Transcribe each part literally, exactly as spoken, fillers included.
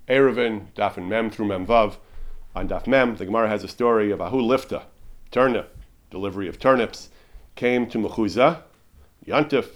Erevin, Daf and Mem through Mem Vav. On Daf Mem, the Gemara has a story of Ahu Lifta, turnip, delivery of turnips, came to Mechuzah, Yantif,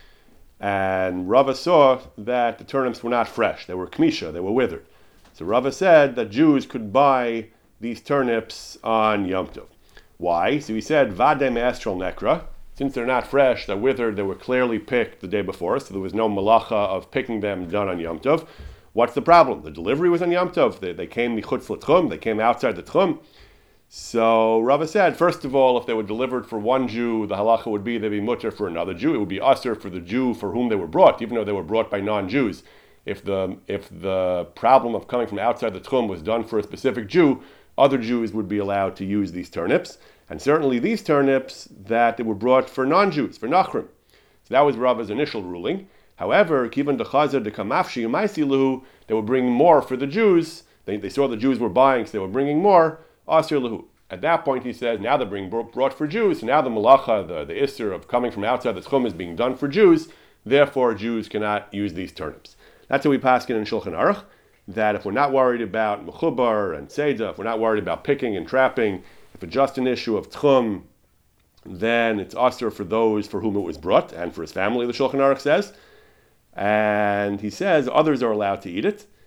and Rava saw that the turnips were not fresh. They were kmisha, they were withered. So Rava said that Jews could buy these turnips on Yom Tov. Why? So he said, Vade me'estral nekra. Since they're not fresh, they're withered, they were clearly picked the day before, so there was no malacha of picking them done on Yom Tov. What's the problem? The delivery was on Yom Tov. They, they came michutz l'tchum, they came outside the tchum. So Rava said, first of all, if they were delivered for one Jew, the halacha would be they'd be mutter for another Jew. It would be usher for the Jew for whom they were brought, even though they were brought by non-Jews. If the if the problem of coming from outside the tchum was done for a specific Jew, other Jews would be allowed to use these turnips. And certainly these turnips that they were brought for non-Jews, for nachrim. So that was Rava's initial ruling. However, kivan dechazer dekamafshi umaisilu, they were bringing more for the Jews. They, they saw the Jews were buying, so they were bringing more. Asir lahu. At that point, he says, now they're being brought for Jews. So now the malacha, the, the isser of coming from outside the tchum is being done for Jews. Therefore, Jews cannot use these turnips. That's how we pass it in Shulchan Aruch, that if we're not worried about mechubar and seidah, if we're not worried about picking and trapping, if it's just an issue of tchum, then it's asur for those for whom it was brought, and for his family, the Shulchan Aruch says. And he says others are allowed to eat it.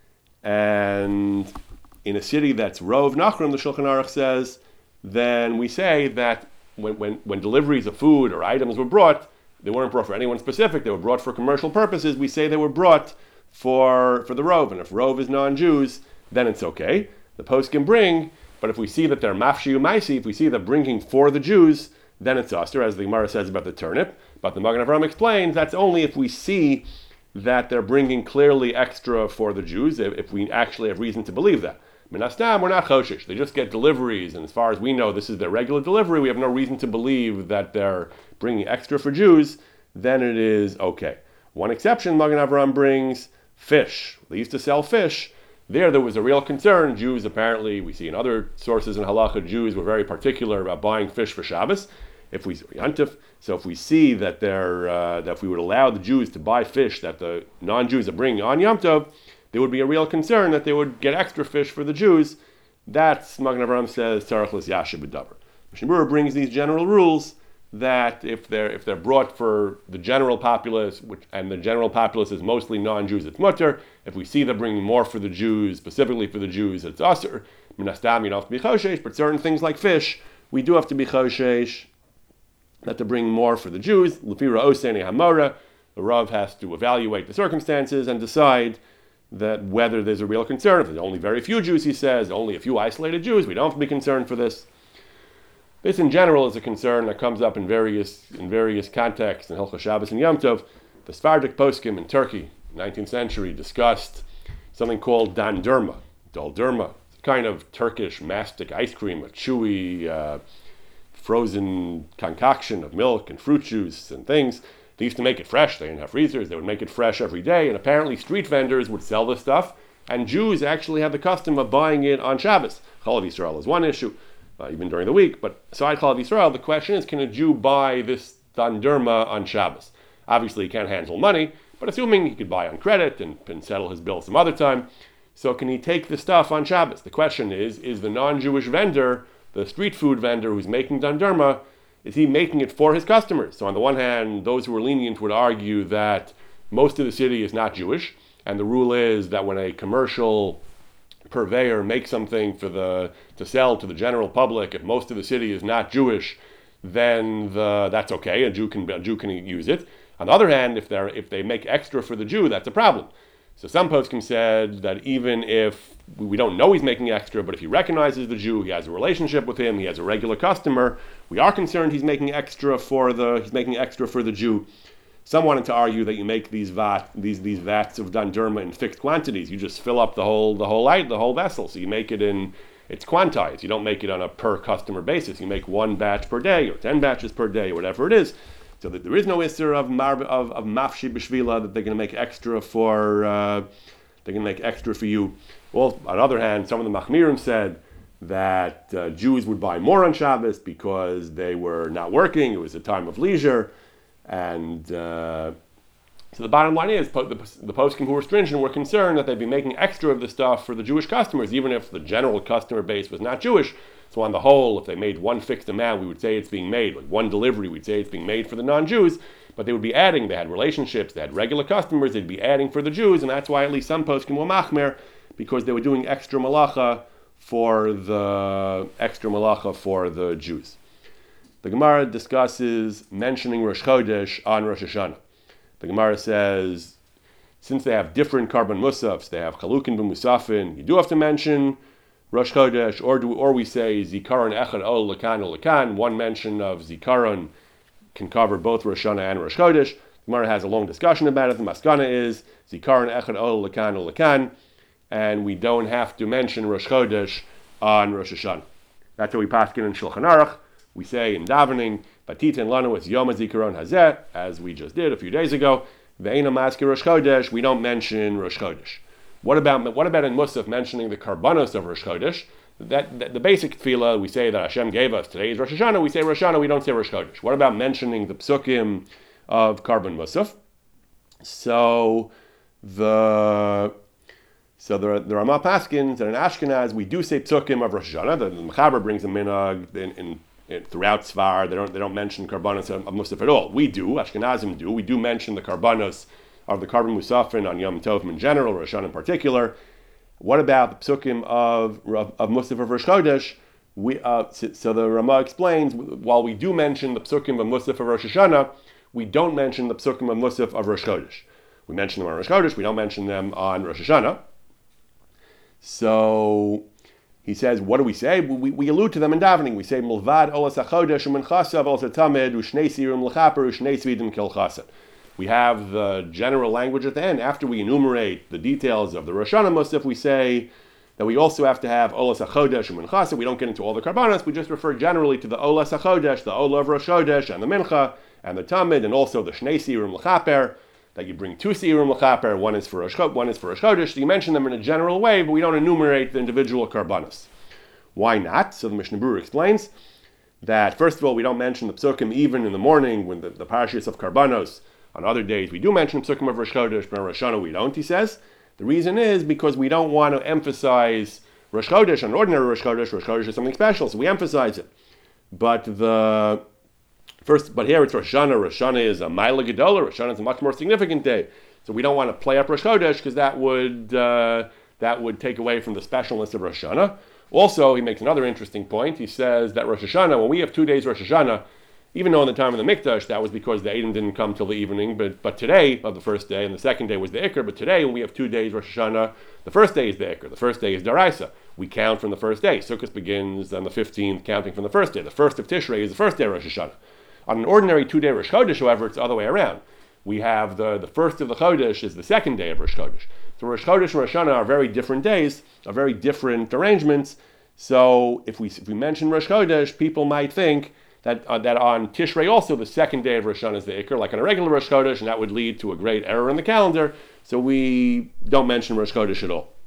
And in a city that's Rov Nachrim, the Shulchan Aruch says, then we say that when, when, when deliveries of food or items were brought, they weren't brought for anyone specific, they were brought for commercial purposes. We say they were brought for, for the Rov. And if Rov is non-Jews, then it's okay. The post can bring, but if we see that they're mafshi umaisi, if we see they're bringing for the Jews, then it's usher, as the Gemara says about the turnip. But the Magen Avraham explains that's only if we see that they're bringing clearly extra for the Jews, if, if we actually have reason to believe that. Minastam, we're not choshish. They just get deliveries, and as far as we know, this is their regular delivery. We have no reason to believe that they're bringing extra for Jews. Then it is okay. One exception, Magen Avraham brings fish. They used to sell fish. There, there was a real concern. Jews, apparently, we see in other sources in halacha, Jews were very particular about buying fish for Shabbos. If we so if we see that they're uh, that if we would allow the Jews to buy fish that the non-Jews are bringing on Yom Tov, there would be a real concern that they would get extra fish for the Jews. That's, Magen Avraham says, Tzarech l'yashiv b'davar. Mishnah Berurah brings these general rules that if they're if they're brought for the general populace, which and the general populace is mostly non-Jews, it's mutter. If we see they're bringing more for the Jews, specifically for the Jews, it's asur. Minastam, you don't have to be choshesh, but certain things like fish, we do have to be choshesh, that to bring more for the Jews. Lefira oseni hamora, the Rav has to evaluate the circumstances and decide that whether there's a real concern. If there's only very few Jews, he says, only a few isolated Jews, we don't have to be concerned for this. This in general is a concern that comes up in various in various contexts in Hilchos Shabbos and Yom Tov. The Sephardic poskim in Turkey, nineteenth century, discussed something called dandurma, doldurma, kind of Turkish mastic ice cream, a chewy, uh, frozen concoction of milk and fruit juice and things. They used to make it fresh. They didn't have freezers. They would make it fresh every day. And apparently street vendors would sell this stuff. And Jews actually had the custom of buying it on Shabbos. Chalav Yisrael is one issue, uh, even during the week. But aside Chalav Yisrael, the question is, can a Jew buy this dandurma on Shabbos? Obviously, he can't handle money, but assuming he could buy on credit and, and settle his bill some other time. So can he take the stuff on Shabbos? The question is, is the non-Jewish vendor, the street food vendor who's making dandurma, is he making it for his customers? So on the one hand, those who are lenient would argue that most of the city is not Jewish, and the rule is that when a commercial purveyor makes something for the to sell to the general public, if most of the city is not Jewish, then the, that's okay. A Jew can a Jew can use it. On the other hand, if they if they make extra for the Jew, that's a problem. So some poskim said that even if we don't know he's making extra, but if he recognizes the Jew, he has a relationship with him, he has a regular customer, we are concerned he's making extra for the he's making extra for the Jew. Some wanted to argue that you make these vat these these vats of dandurma in fixed quantities. You just fill up the whole the whole light the whole vessel. So you make it in it's quantized. You don't make it on a per customer basis. You make one batch per day or ten batches per day or whatever it is. So that there is no isser of mar, of, of mafshi b'shvila that they're going to make extra for uh, they're going to make extra for you. Well, on the other hand, some of the machmirim said that uh, Jews would buy more on Shabbos because they were not working. It was a time of leisure, and uh, So the bottom line is, the, the poskim who were stringent were concerned that they'd be making extra of the stuff for the Jewish customers, even if the general customer base was not Jewish. So on the whole, if they made one fixed amount, we would say it's being made, like one delivery, we'd say it's being made for the non-Jews, but they would be adding, they had relationships, they had regular customers, they'd be adding for the Jews, and that's why at least some poskim were machmer, because they were doing extra malacha for the extra malacha for the Jews. The Gemara discusses mentioning Rosh Chodesh on Rosh Hashanah. The Gemara says, since they have different carbon musafs, they have chalukin b'musafin, you do have to mention Rosh Chodesh, or do or we say Zikaron Echad Ol Lakan Ol Lakan. One mention of Zikaron can cover both Rosh Hashanah and Rosh Chodesh. The Gemara has a long discussion about it. The Maskana is Zikaron Echad Ol Lakan Ol Lakan, and we don't have to mention Rosh Chodesh on Rosh Hashanah. That's what we paskin in Shulchan Aruch. We say in davening, Batit and Lanu, it's Yom HaZikaron Hazeh, as we just did a few days ago. Ve'ena Maskir Rosh Chodesh, we don't mention Rosh Chodesh. What about what about in Musaf mentioning the karbanos of Rosh Chodesh? That, that the basic tefillah we say that Hashem gave us today is Rosh Hashanah. We say Rosh Hashanah. We don't say Rosh Chodesh. What about mentioning the psukim of Karban Musaf? So the so the the Ramah Paskins and in Ashkenaz we do say psukim of Rosh Hashanah. The, the Mechaber brings a minhag in, in, in throughout Svar. They don't they don't mention karbanos of, of Musaf at all. We do. Ashkenazim do. We do mention the karbanos of the carbon musafin on Yom Tovim in general, Rosh Hashanah in particular. What about the psukim of of, of Musaf of Rosh Chodesh? We, uh, so, so the Ramah explains, while we do mention the psukim of Musaf of Rosh Hashanah, we don't mention the psukim of Musaf of Rosh Chodesh. We mention them on Rosh Chodesh, we don't mention them on Rosh Hashanah. So he says, what do we say? We, we allude to them in davening. We say, Milvad olas hachodesh u'menchasav olas hatamed u'shnei sirim l'chaper u'shnei svidim kel chasad. We have the general language at the end. After we enumerate the details of the Rosh Hashanah Musaf, we say that we also have to have Olas HaChodesh and Mincha. We don't get into all the Karbanos. We just refer generally to the Olas HaChodesh, the Olah of Rosh Chodesh, and the Mincha, and the Tamid, and also the Shnei Sirim L'chaper, that you bring two Sirim L'chaper, one is for Rosh Chodesh, one is for Rosh Chodesh. So you mention them in a general way, but we don't enumerate the individual Karbanos. Why not? So the Mishnah Berurah explains that, first of all, we don't mention the Psukim even in the morning when the, the Parashas of Karbanos. On other days, we do mention Psukim of Rosh Chodesh, but on Rosh Hashanah we don't, he says. The reason is because we don't want to emphasize Rosh Chodesh, an ordinary Rosh Chodesh. Rosh Chodesh is something special, so we emphasize it. But the first, but here it's Rosh Hashanah. Rosh Hashanah is a Maila Gedola. Rosh Hashanah is a much more significant day. So we don't want to play up Rosh Chodesh because that would uh, that would take away from the specialness of Rosh Hashanah. Also, he makes another interesting point. He says that Rosh Hashanah, when we have two days Rosh Hashanah, even though in the time of the Mikdash, that was because the Eidim didn't come till the evening, but but today, of the first day, and the second day was the Iker, but today, when we have two days Rosh Hashanah, the first day is the Iker, the first day is Daraisa. We count from the first day. Sukkot begins on the fifteenth, counting from the first day. The first of Tishrei is the first day of Rosh Hashanah. On an ordinary two-day Rosh Chodesh, however, it's the other way around. We have the, the first of the Chodesh is the second day of Rosh Chodesh. So Rosh Chodesh and Rosh Hashanah are very different days, are very different arrangements. So if we if we mention Rosh Chodesh, people might think that uh, that on Tishrei also the second day of Rosh Hashanah is the Iker, like on a regular Rosh Chodesh, and that would lead to a great error in the calendar. So we don't mention Rosh Chodesh at all.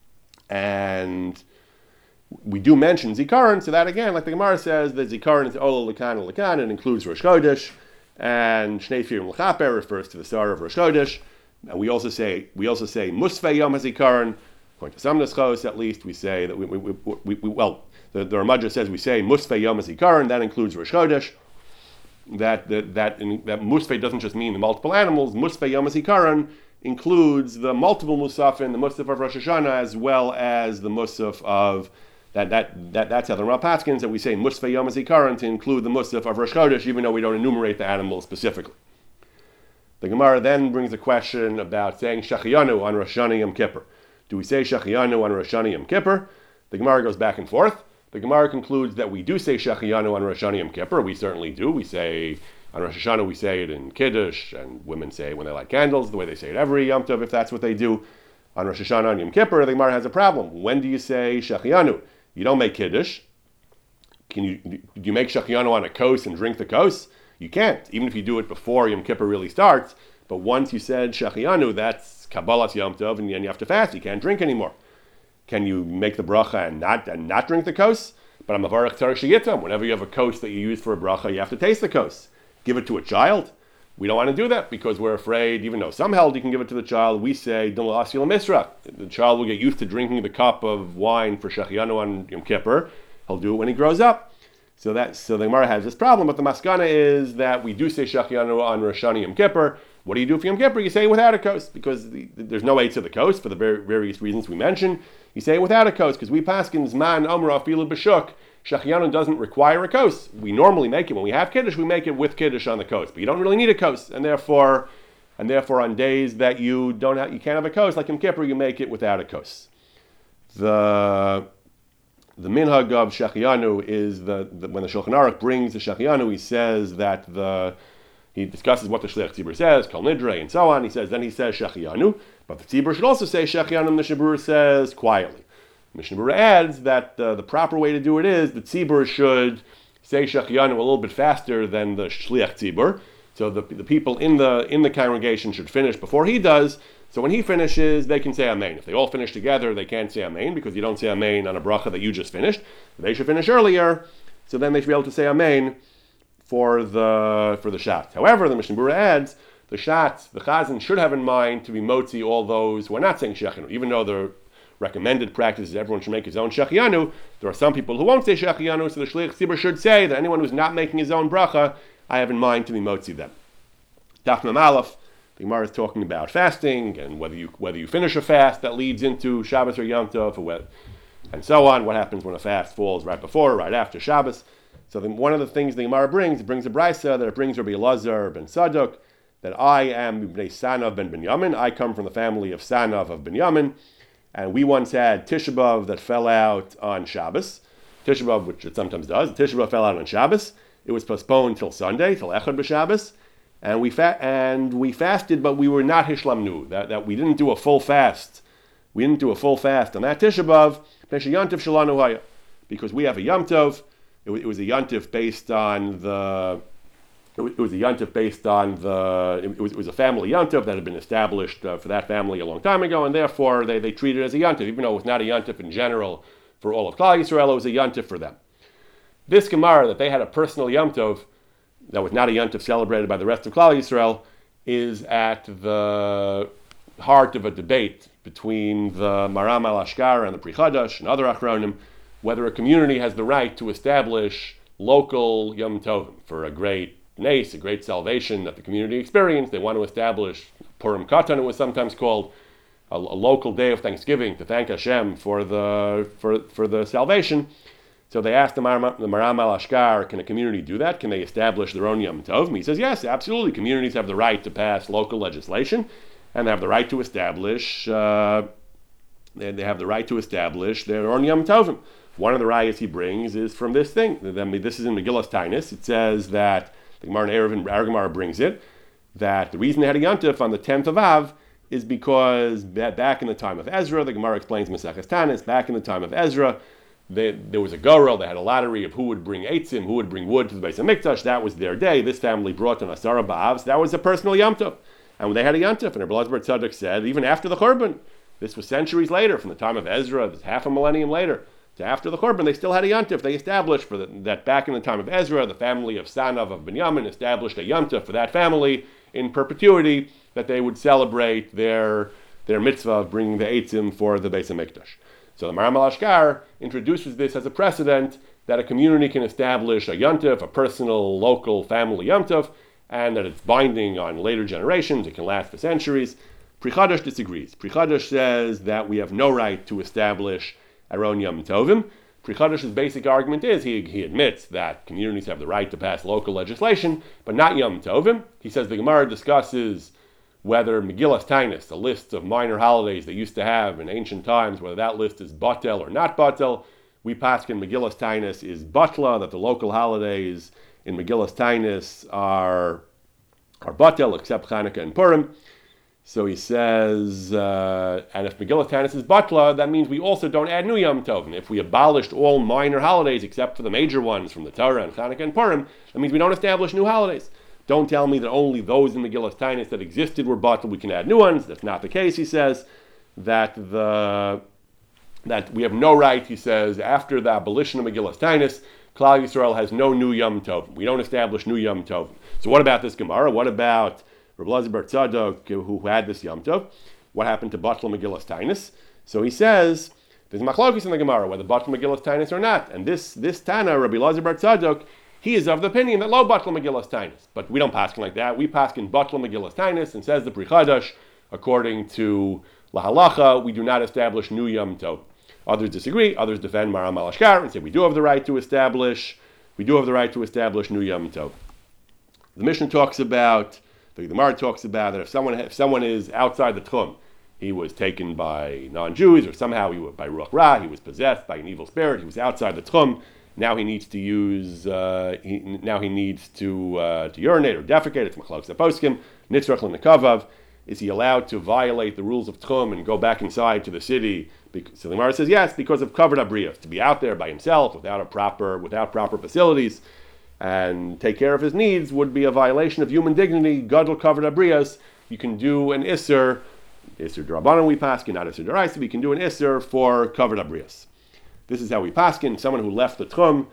And we do mention Zikaron, so that again, like the Gemara says, that Zikaron is Ola Lakan Lakan, it includes Rosh Chodesh, and Shnei Firim L'chaper refers to the Sar of Rosh Chodesh. And we also say we also say Musfei Yom HaZikaron, according to some Neschos at least, we say that we, we, we, we, we well, the, the Ramah says we say Musfei Yom HaZikaron, that includes Rosh Chodesh. That that that, in, that Musfei doesn't just mean the multiple animals. Musfei Yom HaZikaron includes the multiple Musafin, the Musaf of Rosh Hashanah, as well as the Musaf of that that that that's how the Ramah Paskins that we say Musfei Yom HaZikaron to include the Musaf of Rosh Chodesh, even though we don't enumerate the animals specifically. The Gemara then brings a question about saying Shachiyanu on Rosh Hashanah Yom Kippur. Do we say Shachiyanu on Rosh Hashanah Yom Kippur? The Gemara goes back and forth. The Gemara concludes that we do say Shachiyanu on Rosh Hashanah Yom Kippur. We certainly do. We say on Rosh Hashanah we say it in Kiddush, and women say it when they light candles, the way they say it every Yom Tov, if that's what they do. On Rosh Hashanah on Yom Kippur, the Gemara has a problem. When do you say Shachiyanu? You don't make Kiddush. Can you do you make Shachiyanu on a kos and drink the kos? You can't, even if you do it before Yom Kippur really starts. But once you said Shachiyanu, that's Kabbalas Yom Tov, and then you have to fast. You can't drink anymore. Can you make the bracha and not and not drink the kos? But I'm a varach tzarich sheyitam. Whenever you have a kos that you use for a bracha, you have to taste the kos. Give it to a child. We don't want to do that because we're afraid, even though some held you can give it to the child, we say, the child will get used to drinking the cup of wine for Shechianu on Yom Kippur. He'll do it when he grows up. So that so the Gemara has this problem, but the maskana is that we do say Shechianu on Rosh Hashanah Yom Kippur. What do you do for Yom Kippur? You say it without a kos, because the, the, there's no eights of the kos for the very, various reasons we mentioned. You say it without a kos, because we paskin Zman Omra Afilu B'Shuk. Shechianu doesn't require a kos. We normally make it when we have kiddush. We make it with kiddush on the kos, but you don't really need a kos, and therefore, and therefore, on days that you don't have, you can't have a kos, like Yom Kippur, you make it without a kos. The the minhag of Shechianu is the, the when the Shulchan Aruch brings the Shechianu, he says that the he discusses what the Shliach Tzibur says, Kol Nidre, and so on. He says then he says Shechianu, but the Tzibur should also say Shechianu. And the Mishnah Berurah says quietly. Mishnah Berurah adds that uh, the proper way to do it is the tzibur should say Shechianu a little bit faster than the shliach tzibur. So the, the people in the in the congregation should finish before he does. So when he finishes, they can say Amen. If they all finish together, they can't say Amen because you don't say Amen on a bracha that you just finished. They should finish earlier, so then they should be able to say Amen for the for the shat. However, the Mishnah Berurah adds the shat, the chazan should have in mind to be motzi all those who are not saying Shechianu, even though they're recommended practice is everyone should make his own Shechianu. There are some people who won't say Shechianu, so the Shliach Tzibur should say that anyone who's not making his own bracha, I have in mind to be motzi them. Daf Mem Aleph, the Gemara is talking about fasting and whether you whether you finish a fast that leads into Shabbos or Yom Tov, or whether, and so on. What happens when a fast falls right before or right after Shabbos? So then one of the things the Gemara brings, it brings a brisa that it brings Rabbi Elazar ben Sadok, that I am Bnei Sanav ben Binyamin. I come from the family of Sanav of Binyamin. And we once had Tisha B'Av that fell out on Shabbos. Tisha B'Av, which it sometimes does. Tisha B'Av fell out on Shabbos. It was postponed till Sunday, till Echad B'Shabbos. And we fa- and we fasted, but we were not Hishlamnu. That, that we didn't do a full fast. We didn't do a full fast on that Tisha B'Av. Because we have a Yom Tov. It, it was a Yom Tov based on the... It was a yontif based on the, it was, it was a family yontif that had been established uh, for that family a long time ago, and therefore they, they treated it as a yontif, even though it was not a yontif in general for all of Klal Yisrael, it was a yontif for them. This Gemara, that they had a personal yontif that was not a yontif celebrated by the rest of Klal Yisrael, is at the heart of a debate between the Maram al-Ashkar and the Pri Chadash and other Achronim, whether a community has the right to establish local Yom Tovim for a great Nace, a great salvation that the community experienced. They want to establish Purim Katan, it was sometimes called, a, a local day of thanksgiving to thank Hashem for the for, for the salvation. So they asked the Maram, the Maram al-Ashkar, can a community do that? Can they establish their own Yom Tov? And he says, yes, absolutely. Communities have the right to pass local legislation, and they have the right to establish uh, they, they have the right to establish their own Yom Tovim. One of the rayas he brings is from this thing. This is in Megillas Taanis. It says that the Gemara in Eruvin, our Gemara brings it, that the reason they had a yontif on the tenth of Av is because back in the time of Ezra, the Gemara explains Maseches Taanis, back in the time of Ezra, they, there was a gorel, they had a lottery of who would bring eitzim, who would bring wood to the Beis HaMikdash. That was their day. This family brought an Asara Ba'av, so that was a personal yontif. And when they had a yontif, and Rabbi Elazar Tzadok said, even after the Churban, this was centuries later, from the time of Ezra, this half a millennium later, to after the Churban, they still had a yontif. They established for the, that back in the time of Ezra, the family of Sanav of Binyamin established a yontif for that family in perpetuity, that they would celebrate their their mitzvah of bringing the eitzim for the Beis HaMikdash. So the Maram al-Ashkar introduces this as a precedent that a community can establish a yontif, a personal, local, family yontif, and that it's binding on later generations. It can last for centuries. Pri Chadash disagrees. Pri Chadash says that we have no right to establish our own Yom Tovim. Pri Chadash's basic argument is he, he admits that communities have the right to pass local legislation, but not Yom Tovim. He says the Gemara discusses whether Megillas Taanis, the list of minor holidays they used to have in ancient times, whether that list is batel or not batel. We paskin Megillas Taanis is batla, that the local holidays in Megillas Taanis are are batel, except Chanukah and Purim. So he says, uh, and if Megillas Taanis is batla, that means we also don't add new Yom Tovim. If we abolished all minor holidays except for the major ones from the Torah and Chanukah and Purim, that means we don't establish new holidays. Don't tell me that only those in Megillas Taanis that existed were batla, we can add new ones. That's not the case, he says. That the that we have no right, he says, after the abolition of Megillas Taanis, Klal Yisrael has no new Yom Tov. We don't establish new Yom Tov. So what about this Gemara? What about Rabbi Elazar bar Tzadok, who had this Yom Tov? What happened to Batla Megillas Tainus? So he says, there's machlokes in the Gemara, whether Batla Megillas Tainus or not. And this, this Tana, Rabbi Elazar bar Tzadok, he is of the opinion that lo Batla Megillas Tainus. But we don't paskin like that. We paskin Batla Megillas Tainus, and says the Pri Chadash, according to La Halacha, we do not establish new Yom Tov. Others disagree. Others defend Maram al-Ashkar and say we do have the right to establish, we do have the right to establish new Yom Tov. The Mishnah talks about, the Gemara talks about that if someone if someone is outside the Tchum, he was taken by non-Jews, or somehow he was by Ruach Ra, he was possessed by an evil spirit, he was outside the Tchum. Now he needs to use, uh, he, now he needs to uh, to urinate or defecate. It's machlokes aposkim. Nitzrach l'nekavav. Is he allowed to violate the rules of Tchum and go back inside to the city? So the Gemara says yes, because of covered abriyos, to be out there by himself without a proper without proper facilities and take care of his needs would be a violation of human dignity. Gadol covered abriyos. You can do an isser, isser d'Rabbanan we paskin, not isser d'Oraisa. We can do an isser for covered abriyos. This is how we paskin. Someone who left the Tchum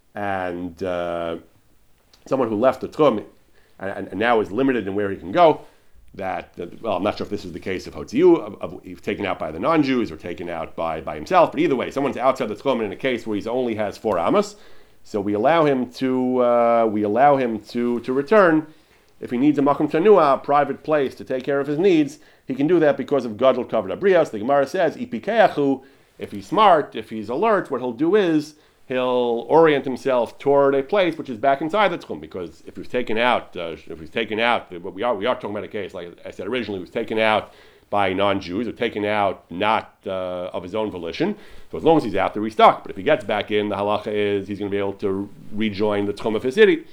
and uh, someone who left the Tchum and, and now is limited in where he can go. That, that, well, I'm not sure if this is the case of Hotziu, of, of, he's taken out by the non-Jews or taken out by, by himself, but either way, someone's outside the Tchum in a case where he only has four amos, so we allow him to uh, we allow him to, to return. If he needs a makom tanua, a private place to take care of his needs, he can do that because of gadol covered abriyos. The Gemara says, ipikeachu, if he's smart, if he's alert, what he'll do is he'll orient himself toward a place which is back inside the Tchum, because if he was taken out, uh, if he was taken out, we are we are talking about a case, like I said originally, he was taken out by non-Jews, or taken out not uh, of his own volition. So as long as he's out there, he's stuck. But if he gets back in, the halacha is he's going to be able to rejoin the Tchum of his city.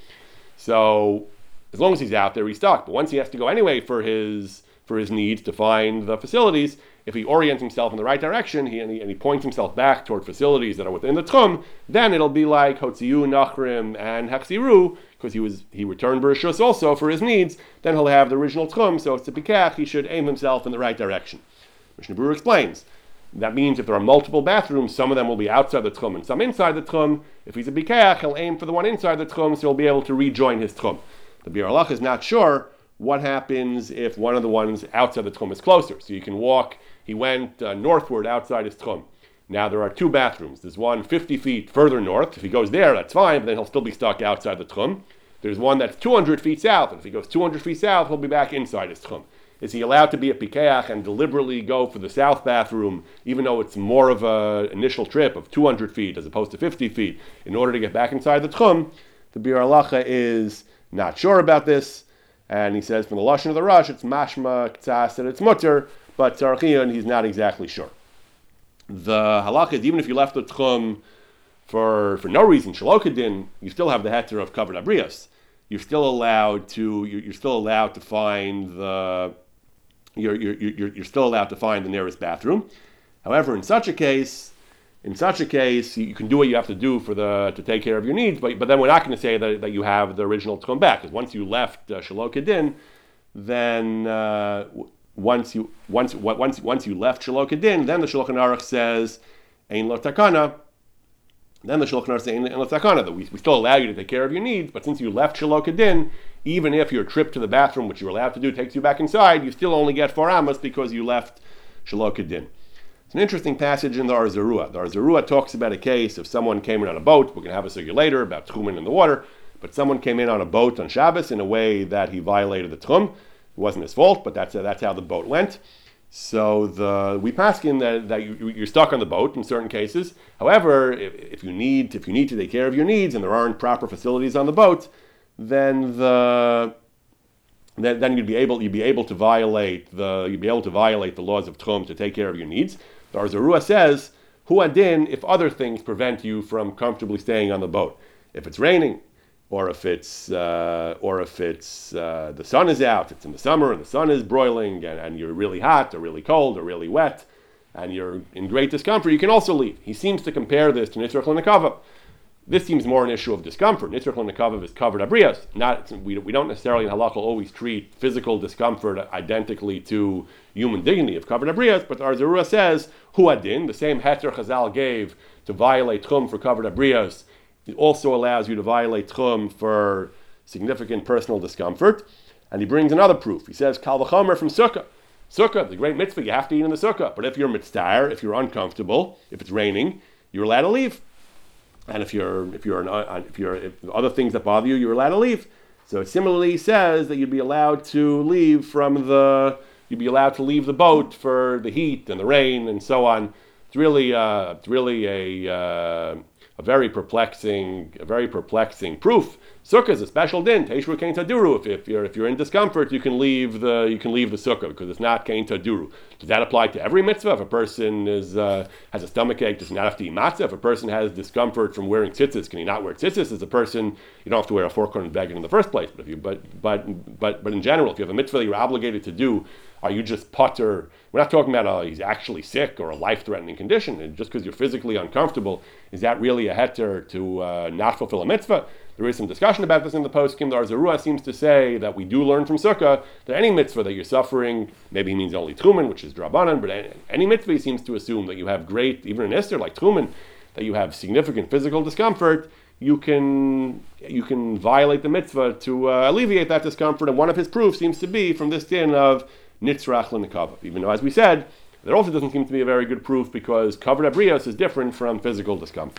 So as long as he's out there, he's stuck. But once he has to go anyway for his for his needs to find the facilities, if he orients himself in the right direction he, and, he, and he points himself back toward facilities that are within the Tchum, then it'll be like Hotziu, Nachrim, and Hachziru, because he was he returned Bereshus also for his needs. Then he'll have the original Tchum, so it's a pikach, he should aim himself in the right direction. Mishnah Berurah explains, that means if there are multiple bathrooms, some of them will be outside the Tchum and some inside the Tchum. If he's a pikach, he'll aim for the one inside the Tchum, so he'll be able to rejoin his Tchum. The Biur Halacha is not sure what happens if one of the ones outside the Tchum is closer. So you can walk, he went uh, northward outside his Tchum. Now there are two bathrooms. There's one fifty feet further north. If he goes there, that's fine, but then he'll still be stuck outside the Tchum. There's one that's two hundred feet south, and if he goes two hundred feet south, he'll be back inside his Tchum. Is he allowed to be a pikeach and deliberately go for the south bathroom, even though it's more of an initial trip of two hundred feet as opposed to fifty feet, in order to get back inside the Tchum? The Biur Halacha is not sure about this. And he says from the Lashon of the Rush, it's mashma k'tzas that it's mutter, but tzarchion, he's not exactly sure. The halacha is even if you left the tchum for for no reason, shalokadin, you still have the heter of covered abriyos. You're still allowed to you're still allowed to find the you're you're you're you're still allowed to find the nearest bathroom. However, in such a case. In such a case, you can do what you have to do for the to take care of your needs, but but then we're not going to say that, that you have the original tchum back, because once you left uh, Shalokadin, then uh, once you once once once you left Shalokadin, then the Shulchan Aruch says ein lo takana. Then the Shulchan Aruch says ein lo takana, that we, we still allow you to take care of your needs, but since you left Shalokadin, even if your trip to the bathroom, which you're allowed to do, takes you back inside, you still only get four amos because you left Shalokadin. It's an interesting passage in the Or Zarua. The Or Zarua talks about a case of someone came in on a boat. We're going to have a sugya later about tchumen in the water. But someone came in on a boat on Shabbos in a way that he violated the tchum. It wasn't his fault, but that's uh, that's how the boat went. So the we paskin that, that you, you're stuck on the boat in certain cases. However, if, if you need if you need to take care of your needs and there aren't proper facilities on the boat, then the then, then you'd be able you'd be able to violate the you'd be able to violate the laws of tchum to take care of your needs. The Or Zarua says, hu adin, if other things prevent you from comfortably staying on the boat. If it's raining, or if it's uh, or if it's uh, the sun is out, it's in the summer and the sun is broiling, and, and you're really hot or really cold or really wet, and you're in great discomfort, you can also leave. He seems to compare this to Nitzrach l'Nekava. This seems more an issue of discomfort. Nitzrach l'Nekava is covered abriyos. Not we, we don't necessarily in halakha always treat physical discomfort identically to human dignity of covered abriyos, but the Or Zarua says hu adin, the same heter Chazal gave to violate tchum for covered abriyos it also allows you to violate tchum for significant personal discomfort. And he brings another proof. He says, Kal v'chomer from Sukkah. Sukkah, the great mitzvah, you have to eat in the Sukkah. But if you're mitzvah, if you're uncomfortable, if it's raining, you're allowed to leave. And if you're if you're an, if you're if other things that bother you, you're allowed to leave. So it similarly says that you'd be allowed to leave from the you'd be allowed to leave the boat for the heat and the rain and so on. It's really uh, it's really a uh, a very perplexing a very perplexing proof. Sukkah is a special din. Teishru kein taduru. If, if you're if you're in discomfort, you can leave the you can leave the sukkah because it's not kein taduru. Does that apply to every mitzvah? If a person is uh, has a stomach ache, does he not have to eat matzah? If a person has discomfort from wearing tzitzis, can he not wear tzitzis? As a person, you don't have to wear a four-cornered beggar in the first place. But if you but but but but in general, if you have a mitzvah that you're obligated to do, are you just putter? We're not talking about a, he's actually sick or a life-threatening condition. And just because you're physically uncomfortable, is that really a heter to uh, not fulfill a mitzvah? There is some discussion about this in the poskim. The Arzarua seems to say that we do learn from Sukkah that any mitzvah that you're suffering, maybe he means only Tchumen, which is Drabanan, but any, any mitzvah he seems to assume that you have great, even in Esther, like Tchumen, that you have significant physical discomfort, you can you can violate the mitzvah to uh, alleviate that discomfort. And one of his proofs seems to be from this din of Nitzrach l'Nekava. Even though, as we said, there also doesn't seem to be a very good proof because covered abrios is different from physical discomfort.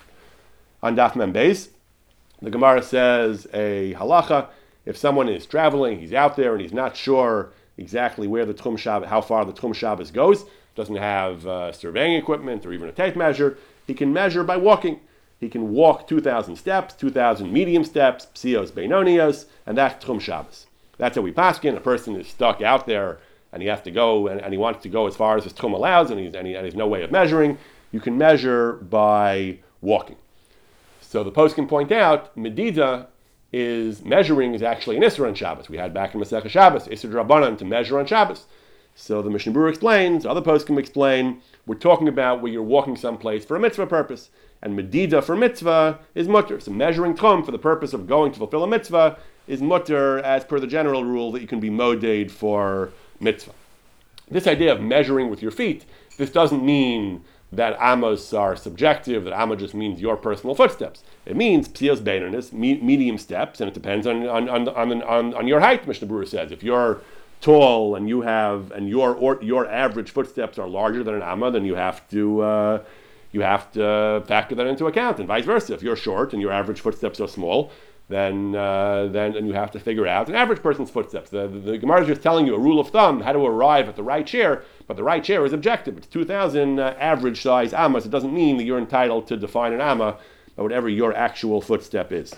On Daf Mem Beis, the Gemara says a halacha, if someone is traveling, he's out there and he's not sure exactly where the Tchum Shabbos, how far the Tchum Shabbos goes, doesn't have uh, surveying equipment or even a tape measure, he can measure by walking. He can walk two thousand steps, two thousand medium steps, psios beinonios, and that's Tchum Shabbos. That's how we paskin. A person is stuck out there and he has to go and, and he wants to go as far as his Tchum allows and he's, and he and there's no way of measuring. You can measure by walking. So the post can point out, Medida is measuring is actually an Isser on Shabbos. We had back in Masechah Shabbos, Isser Drabanan to measure on Shabbos. So the Mishnah Berurah explains, other posts can explain, we're talking about where you're walking someplace for a mitzvah purpose. And Medida for mitzvah is mutter. So measuring Tchum for the purpose of going to fulfill a mitzvah is mutter as per the general rule that you can be moded for mitzvah. This idea of measuring with your feet, this doesn't mean that amos are subjective, that amma just means your personal footsteps. It means psios beinonis, me- medium steps, and it depends on on on on, on, on your height, Mishnah Berurah says. If you're tall and you have and your or, your average footsteps are larger than an amma, then you have to uh, you have to factor that into account, and vice versa. If you're short and your average footsteps are small, then uh, then and you have to figure out an average person's footsteps. The, the, the Gemara is just telling you a rule of thumb, how to arrive at the right chair, but the right chair is objective. It's two thousand uh, average size ammas. It doesn't mean that you're entitled to define an amma by whatever your actual footstep is.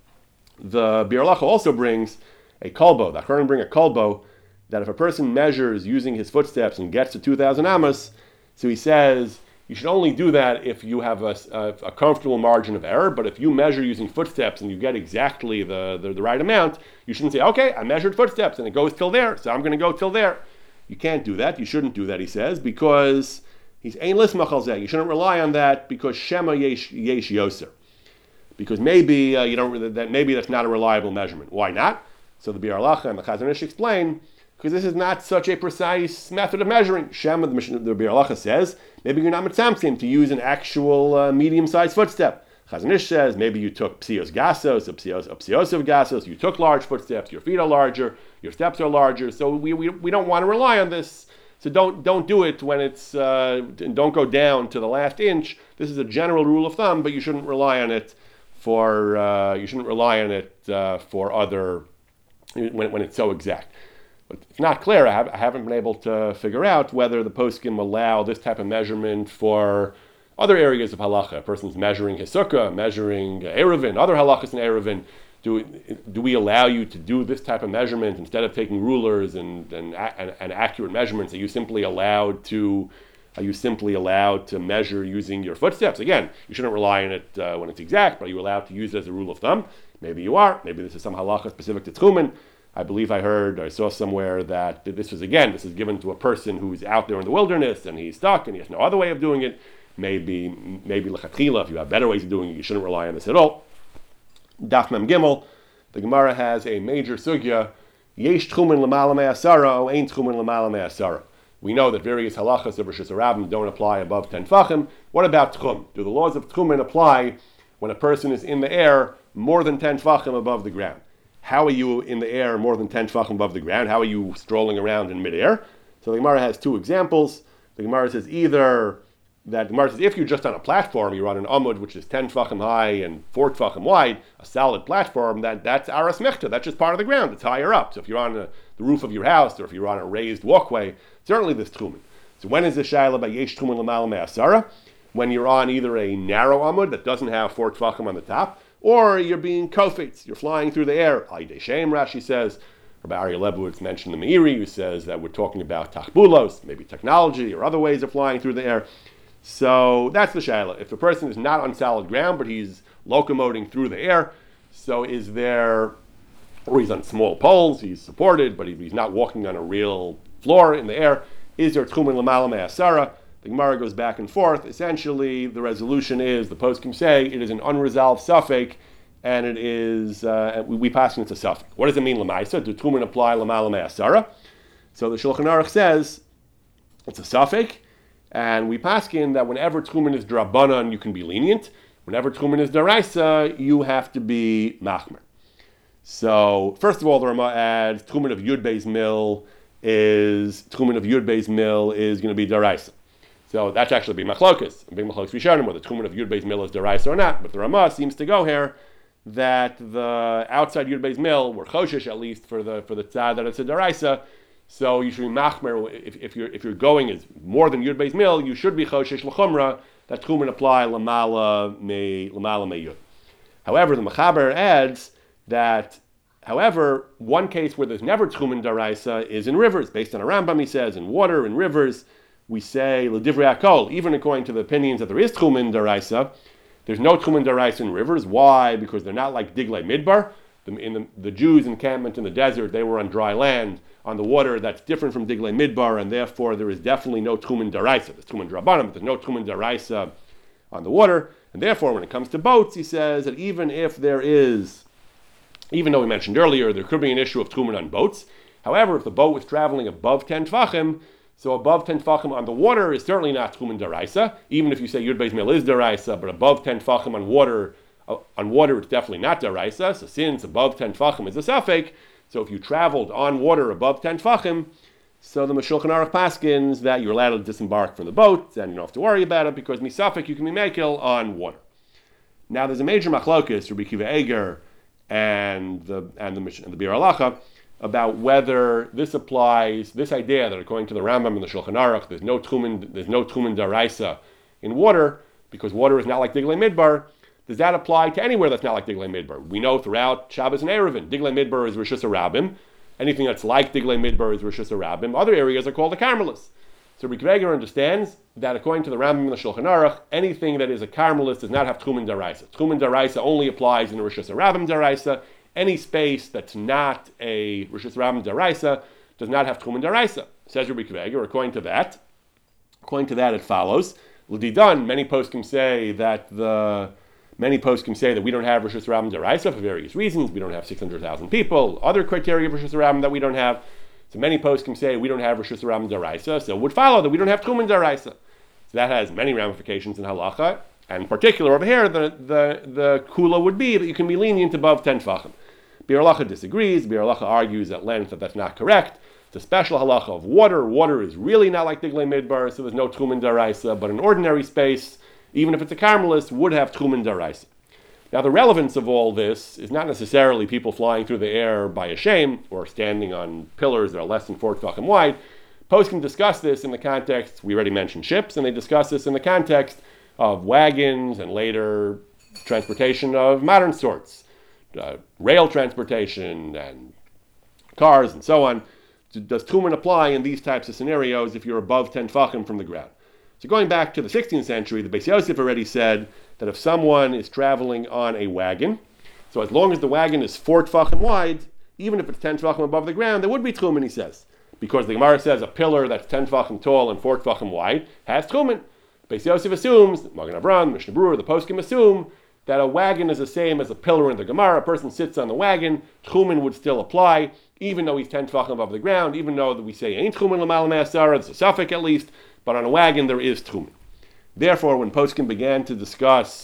The Bir Halacha also brings a kolbo. The Acharonim bring a kolbo that if a person measures using his footsteps and gets to two thousand ammas, so he says, you should only do that if you have a, a, a comfortable margin of error, but if you measure using footsteps and you get exactly the, the, the right amount, you shouldn't say, okay, I measured footsteps and it goes till there, so I'm going to go till there. You can't do that. You shouldn't do that, he says, because he's ein lismach al zeh. You shouldn't rely on that because shema yesh, yesh yoser. Because maybe uh, you don't. That maybe that's not a reliable measurement. Why not? So the Bir Halacha and the Chazon Ish explain, because this is not such a precise method of measuring. Shema, the, Mishnah, the Bir Halacha says, maybe you're not mitzamtzim to use an actual uh, medium-sized footstep. Chazon Ish says, maybe you took psios gasos, psios, psios of gasos, you took large footsteps, your feet are larger, your steps are larger, so we we, we don't want to rely on this. So don't don't do it when it's, uh, don't go down to the last inch. This is a general rule of thumb, but you shouldn't rely on it for, uh, you shouldn't rely on it uh, for other, when, when it's so exact. But it's not clear. I, have, I haven't been able to figure out whether the poskim allow this type of measurement for other areas of halacha. A person's measuring his sukkah, measuring eruvin, other halachas in eruvin. Do, do we allow you to do this type of measurement instead of taking rulers and, and, and, and accurate measurements? Are you simply allowed to are you simply allowed to measure using your footsteps? Again, you shouldn't rely on it uh, when it's exact, but are you allowed to use it as a rule of thumb? Maybe you are. Maybe this is some halacha specific to Tchumen. I believe I heard, I saw somewhere that this was, again, this is given to a person who's out there in the wilderness and he's stuck and he has no other way of doing it. Maybe, maybe lechatchila, if you have better ways of doing it, you shouldn't rely on this at all. Daf Mem Gimel, the Gemara has a major sugya, yesh tchumen l'mala me'asara, o ein tchumen l'mala me'asara. We know that various halachas of Rosh Hashanah don't apply above ten tfachim. What about tchum? Do the laws of tchumen apply when a person is in the air more than ten tefachim above the ground. How are you in the air more than ten tefachim above the ground? How are you strolling around in midair? So the Gemara has two examples. The Gemara says either that the Gemara says if you're just on a platform, you're on an amud which is ten tefachim high and four tefachim wide, a solid platform, that that's aras mechta, that's just part of the ground, it's higher up. So if you're on a, the roof of your house or if you're on a raised walkway, certainly there's tchumen. So when is the shayla by yesh tchumen l'mal me'asara? When you're on either a narrow amud that doesn't have four tefachim on the top, or you're being kofetz, you're flying through the air. Al yidei shem, Rashi says. Rabbi Aryeh Lebowitz mentioned the Meiri, who says that we're talking about tachbulos, maybe technology or other ways of flying through the air. So that's the shayla. If a person is not on solid ground, but he's locomoting through the air, so is there, or he's on small poles, he's supported, but he's not walking on a real floor in the air, is there tchumen l'mala me'asara? The Gemara goes back and forth. Essentially, the resolution is, the poskim say, it is an unresolved suffix, and it is, uh, we, we pass it into suffix. What does it mean, l'maisa? Do tchumen apply l'mala me'asara? So the Shulchan Aruch says, it's a suffix, and we paskin that whenever tchumen is drabanan, you can be lenient. Whenever tchumen is daraisa, you have to be machmer. So, first of all, the Rama adds tchumen of Yud Beis Mil is tchumen of Yud Beis Mil is going to be daraisa. So that's actually big machlokas. Big machlokas rishonim whether the tchumen of Yud Beis Mil is daraisa or not. But the Rama seems to go here that the outside Yud Beis Mil were choshesh at least for the for the tzad that it's a daraisa. So you should be machmer if, if you're if you're going is more than Yud Beis Mil, you should be choshesh l'chumra that tchumen apply lamala me lamala me yud. However, the Mechaber adds that, however, one case where there's never tchumen daraisa is in rivers. Based on a Rambam, he says in water in rivers, we say l'divrei hakol. Even according to the opinions that there is tchumen daraisa, there's no tchumen daraisa in rivers. Why? Because they're not like diglei midbar. The, in the, the Jews' encampment in the desert, they were on dry land, on the water that's different from diglei midbar, and therefore there is definitely no tchumen daraisa. There's tchumen drabanim, but there's no tchumen daraisa on the water, and therefore when it comes to boats, he says that even if there is, even though we mentioned earlier, there could be an issue of tchumen on boats. However, if the boat was traveling above ten tefachim, so above ten tefachim on the water is certainly not tchumen daraisa. Even if you say Yud Beis Mil is daraisa, but above ten tefachim on water, uh, on water it's definitely not daraisa. So since above ten tefachim is a safek, so if you traveled on water above ten tefachim, so the Shulchan Aruch paskins that you're allowed to disembark from the boat and you don't have to worry about it because misafek you can be makil on water. Now there's a major machlokus, Rabbi Kiva Eger and the and the and the Bir Halacha, about whether this applies, this idea that according to the Rambam and the Shulchan Aruch, there's no tchumen, there's no tchumen daraisa in water because water is not like diglei midbar. Does that apply to anywhere that's not like diglei midbar? We know throughout Shabbos and Eruvin, diglei midbar is rishus harabim. Anything that's like diglei midbar is rishus harabim. Other areas are called the Carmelis. So Rabbi Kiva Eger understands that according to the Rambam and the Shulchan Aruch, anything that is a Carmelis does not have tchumen daraisa. Tchumen daraisa only applies in the rishus harabim daraisa. Any space that's not a Rishus Rabim Daraisa does not have Tchumen Daraisa. Says Rabbi Kiva Eger, according to that, according to that it follows. L'didan, many poskim say that the many poskim say that we don't have Rishus Rabim Daraisa for various reasons. We don't have six hundred thousand people, other criteria of Rishus Rabim that we don't have. So many poskim say we don't have Rishus Rabim Daraisa, so it would follow that we don't have Tchumen Daraisa. So that has many ramifications in halacha, and in particular over here, the the the kula would be that you can be lenient above ten tefachim. Bir Halacha disagrees. Bir Halacha argues at length that that's not correct. It's a special halacha of water. Water is really not like diglei midbar, so there's no tchumen daraisa. But an ordinary space, even if it's a Carmelis, would have tchumen daraisa. Now, the relevance of all this is not necessarily people flying through the air by a shame or standing on pillars that are less than four tefachim wide. Post can discuss this in the context. We already mentioned ships, and they discuss this in the context of wagons and later transportation of modern sorts. Uh, rail transportation and cars and so on. Does tchumen apply in these types of scenarios if you're above ten tefachim from the ground? So going back to the sixteenth century, the Beis Yosef already said that if someone is traveling on a wagon, so as long as the wagon is four tefachim wide, even if it's ten tefachim above the ground, there would be tchumen, he says. Because the Gemara says a pillar that's ten tefachim tall and four tefachim wide has tchumen. Beis Yosef assumes, Magen Avraham, Mishnah Berurah, the poskim assume that a wagon is the same as a pillar in the Gemara. A person sits on the wagon, tchumen would still apply, even though he's ten tefachim above the ground, even though we say ain't tchumen l'mal me'asara, it's a suffix at least, but on a wagon there is tchumen. Therefore, when poskim began to discuss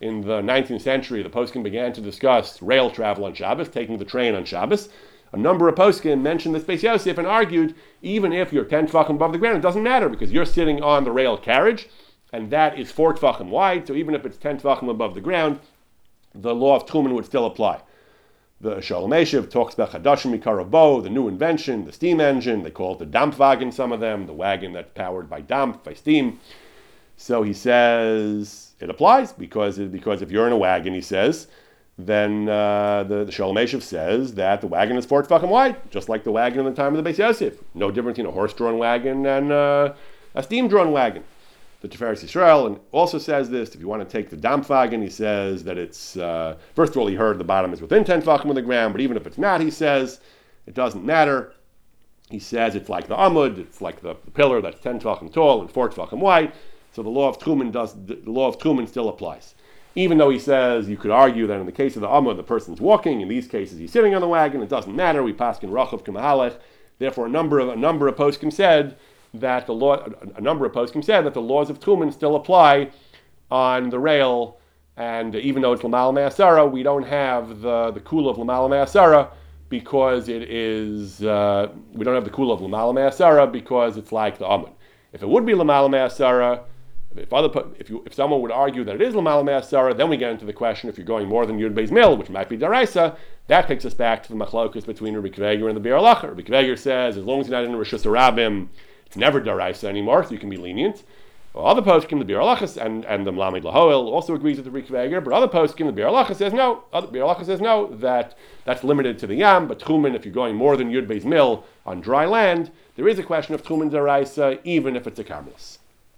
in the nineteenth century, the poskim began to discuss rail travel on Shabbos, taking the train on Shabbos. A number of poskim mentioned this Beis Yosef and argued, even if you're ten tefachim above the ground, it doesn't matter because you're sitting on the rail carriage, and that is four tefachim wide. So even if it's ten tefachim above the ground, the law of Tchumen would still apply. The Shalom Eshev talks about Chadashim Mikarav Bo, the new invention, the steam engine. They call it the Dampfwagen, some of them, the wagon that's powered by damp, by steam. So he says it applies because, because if you're in a wagon, he says, then uh, the, the Shalom Eshev says that the wagon is four tefachim wide, just like the wagon in the time of the Beis Yosef. No difference between a horse-drawn wagon and uh, a steam-drawn wagon. The Tiferes Yisrael and also says this. If you want to take the Dampfwagen, he says that it's, uh, first of all, he heard the bottom is within ten tefachim of the ground, but even if it's not, he says, it doesn't matter. He says it's like the Amud, it's like the, the pillar that's ten tefachim tall and four tefachim wide. So the law of Tchumen does, the law of Tchumen still applies. Even though he says, you could argue that in the case of the Amud, the person's walking, in these cases he's sitting on the wagon, it doesn't matter, we paskin Rachav K'mahalech. Therefore, a number of, a number of poskim said that the law, a number of poskim said that the laws of Tchumen still apply on the rail, and even though it's Lamal Me'asara, we don't have the, the kula of Lamal Me'asara because it is, uh, we don't have the kula of Lamal Me'asara because it's like the Amud. If it would be Lamal Me'asara, if other, if you, if someone would argue that it is Lamal Me'asara, then we get into the question if you're going more than Yud Beis Mil, which might be Daraisa, that takes us back to the machlokus between Rabbi Kveger and the Biur Halacha. Rabbi Kveger says, as long as you're not in Rishus Harabim, it's never Daraisa anymore, so you can be lenient. Well, other poskim, the Biur Halacha and, and the Mlamed Lahoel also agrees with the Rabbi Kveger, but other poskim, the Biur Halacha says no. Other Biur Halacha says no, that that's limited to the Yam, but Tchumen, if you're going more than Yud Beis Mil on dry land, there is a question of Tchumen Daraisa, even if it's a Karmelis.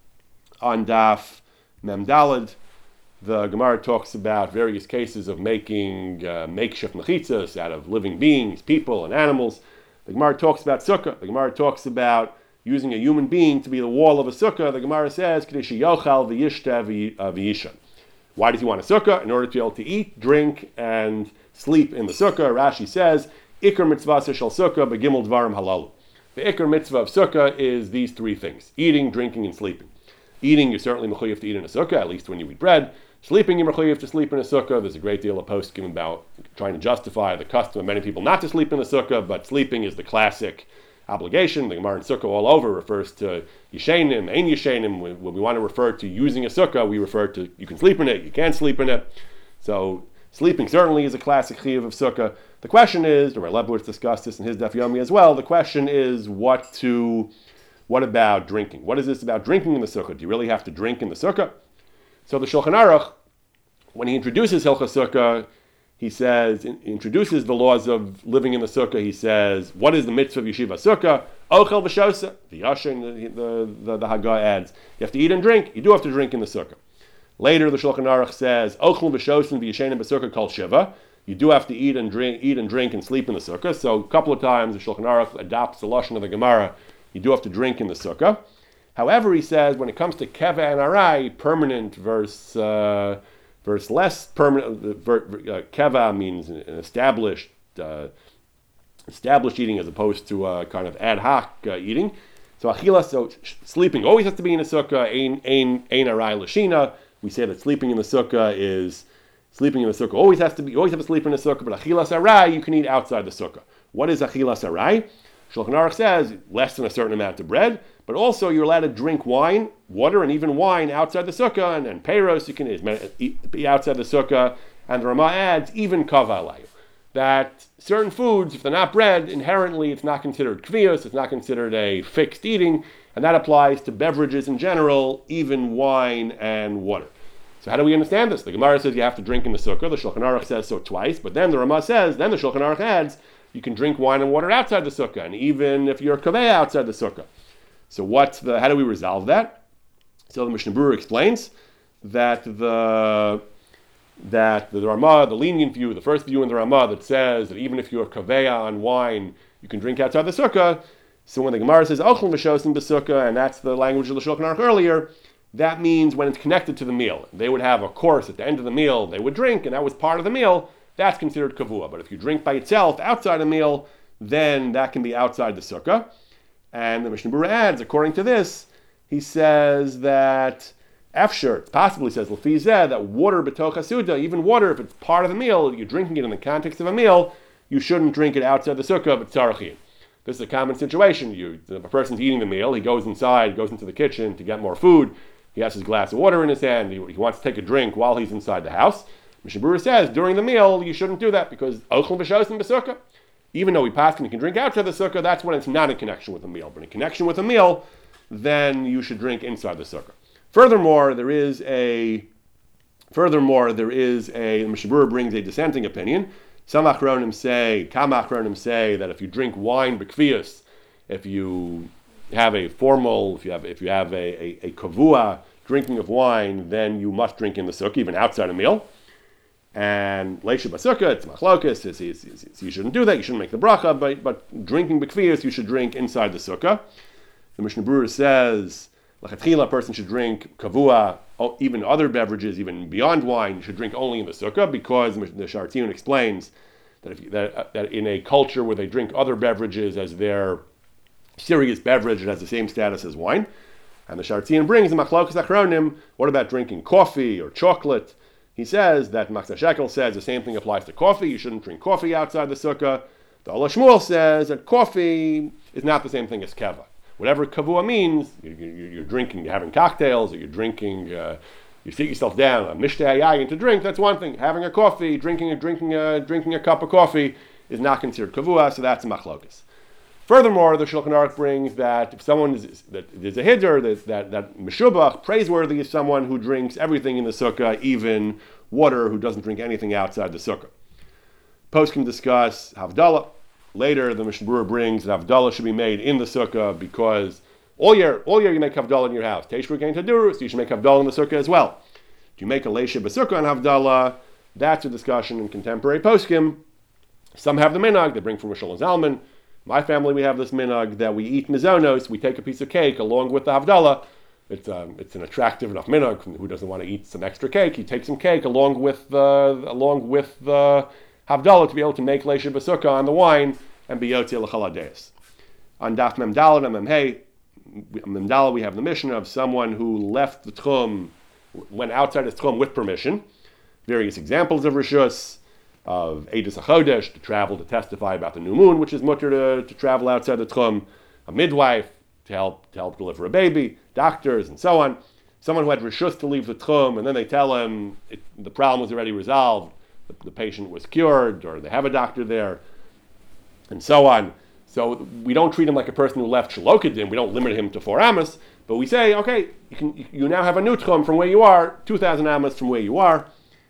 On Daf Mem Daled, the Gemara talks about various cases of making uh, makeshift mechitzas out of living beings, people, and animals. The Gemara talks about sukkah. The Gemara talks about using a human being to be the wall of a sukkah. The Gemara says, "K'dei sheyochal v'yishta v'yisha." Why does he want a sukkah? In order to be able to eat, drink, and sleep in the sukkah. Rashi says, "Ikar mitzvah shel sukkah begimel dvarim halalu." The ikar mitzvah of sukkah is these three things: eating, drinking, and sleeping. Eating, you're certainly mechuyev to eat in a sukkah, at least when you eat bread. Sleeping, you're mechuyev to sleep in a sukkah. There's a great deal of poskim about trying to justify the custom of many people not to sleep in the sukkah, but sleeping is the classic obligation. The Gemara in sukkah all over refers to yishenim, ein yishenim. When we want to refer to using a sukkah, we refer to you can sleep in it, you can't sleep in it. So sleeping certainly is a classic chiyuv of sukkah. The question is, the Rabbi Lebowitz discussed this in his Daf Yomi as well, the question is what to What about drinking? What is this about drinking in the sukkah? Do you really have to drink in the sukkah? So the Shulchan Aruch, when he introduces Hilchas Sukkah, he says, he introduces the laws of living in the sukkah. He says, what is the mitzvah of Yeshiva Sukkah? Ochel v'shosa. The Yashin, the, the, the, the Haggah adds, you have to eat and drink. You do have to drink in the sukkah. Later, the Shulchan Aruch says, Ochel v'shosa v'yeshenim b'sukkah kol shiva. You do have to eat and drink, eat and drink and sleep in the sukkah. So a couple of times, the Shulchan Aruch adopts the lashon of the Gemara. You do have to drink in the sukkah. However, he says when it comes to keva and arai, permanent versus uh, versus less permanent. Uh, ver, uh, keva means an established uh, established eating as opposed to uh, kind of ad hoc uh, eating. So achila, so sh- sleeping always has to be in a sukkah. Ein ein ein arai lashina. We say that sleeping in the sukkah is sleeping in the sukkah always has to be always have to sleep in the sukkah. But achilas arai you can eat outside the sukkah. What is achilas arai? Shulchan Aruch says less than a certain amount of bread, but also you're allowed to drink wine, water, and even wine outside the sukkah, and, and peiros you can eat, be outside the sukkah. And the Ramah adds even kava alayu, that certain foods, if they're not bread, inherently it's not considered kvios, it's not considered a fixed eating, and that applies to beverages in general, even wine and water. So how do we understand this? The Gemara says you have to drink in the sukkah. The Shulchan Aruch says so twice, but then the Ramah says, then the Shulchan Aruch adds, you can drink wine and water outside the sukkah, and even if you're a kaveya outside the sukkah. So what's the? How do we resolve that? So the Mishnah Berurah explains that the that the Ramah, the lenient view, the first view in the Ramah that says that even if you're a kaveya on wine, you can drink outside the sukkah. So when the Gemara says ochel v'shosim b'sukkah, and that's the language of the Shulchan Aruch earlier, that means when it's connected to the meal. They would have a course at the end of the meal. They would drink, and that was part of the meal. That's considered kavua. But if you drink by itself outside a meal, then that can be outside the sukkah. And the Mishnah Berurah adds, according to this, he says that Afshir, it's possibly says Lefi Zeh, that water b'toch hasuda, even water, if it's part of the meal, you're drinking it in the context of a meal, you shouldn't drink it outside the sukkah, but tzarachin. This is a common situation. You, a person's eating the meal, he goes inside, goes into the kitchen to get more food, he has his glass of water in his hand, he, he wants to take a drink while he's inside the house. Mishnah Berurah says, during the meal, you shouldn't do that, because ochel b'shosim b'sukkah. Even though we pass and you can drink outside the sukkah, that's when it's not in connection with a meal. But in connection with a meal, then you should drink inside the sukkah. Furthermore, there is a, furthermore, there is a, the Mishnah Berurah brings a dissenting opinion. Some achronim say, kam achronim say that if you drink wine b'kviyas, if you have a formal, if you have, if you have a, a, a kavua drinking of wine, then you must drink in the sukkah, even outside a meal. And leisha b'sukkah, it's machlokas, it's, it's, it's, it's, you shouldn't do that, you shouldn't make the bracha, but, but drinking b'kviyas, you should drink inside the sukkah. The Mishnah Berurah says, L'chatchila, a person should drink kavua, even other beverages, even beyond wine, should drink only in the sukkah, because the Shartiun explains that, if, that, uh, that in a culture where they drink other beverages as their serious beverage, it has the same status as wine. And the Shartiun brings the machlokas achronim, what about drinking coffee or chocolate? He says that Machzor Shekel says the same thing applies to coffee, you shouldn't drink coffee outside the sukkah. The Ola Shmuel says that coffee is not the same thing as keva. Whatever kavua means, you're drinking, you're having cocktails, or you're drinking, uh, you sit yourself down, a mishteh yayin to drink, that's one thing. Having a coffee, drinking a, drinking a, drinking a cup of coffee is not considered kavua, so that's a machlokas. Furthermore, the Shulchan Aruch brings that if someone is, that there's a hiddur, that, that, that meshubach, praiseworthy, is someone who drinks everything in the sukkah, even water, who doesn't drink anything outside the sukkah. Poskim discuss Havdalah. Later, the Mishnah Berurah brings that Havdalah should be made in the sukkah because all year, all year you make Havdalah in your house. Teishur Gein Taduru, so you should make Havdalah in the sukkah as well. Do you make a leisha b'sukkah on Havdalah? That's a discussion in contemporary poskim. Some have the minhag, they bring from Rosh Zalman. My family, we have this minhag that we eat mizonos, we take a piece of cake along with the Havdalah. It's um, it's an attractive enough minhag. Who doesn't want to eat some extra cake? You take some cake along with the along with the Havdalah to be able to make leisha b'sukkah on the wine and be yotzei l'chol hadeis. On Daf Mem Daled and Mem Hey, Mem Daled, we have the mission of someone who left the tchum, went outside his tchum with permission. Various examples of rishus, of Eidos HaChodesh, to travel to testify about the new moon, which is mutter to, to travel outside the tchum, a midwife to help to help deliver a baby, doctors, and so on. Someone who had rishus to leave the tchum, and then they tell him it, the problem was already resolved, the, the patient was cured, or they have a doctor there, and so on. So we don't treat him like a person who left Shalokadim. We don't limit him to four amos, but we say, okay, you can you now have a new tchum from where you are, two thousand amos from where you are,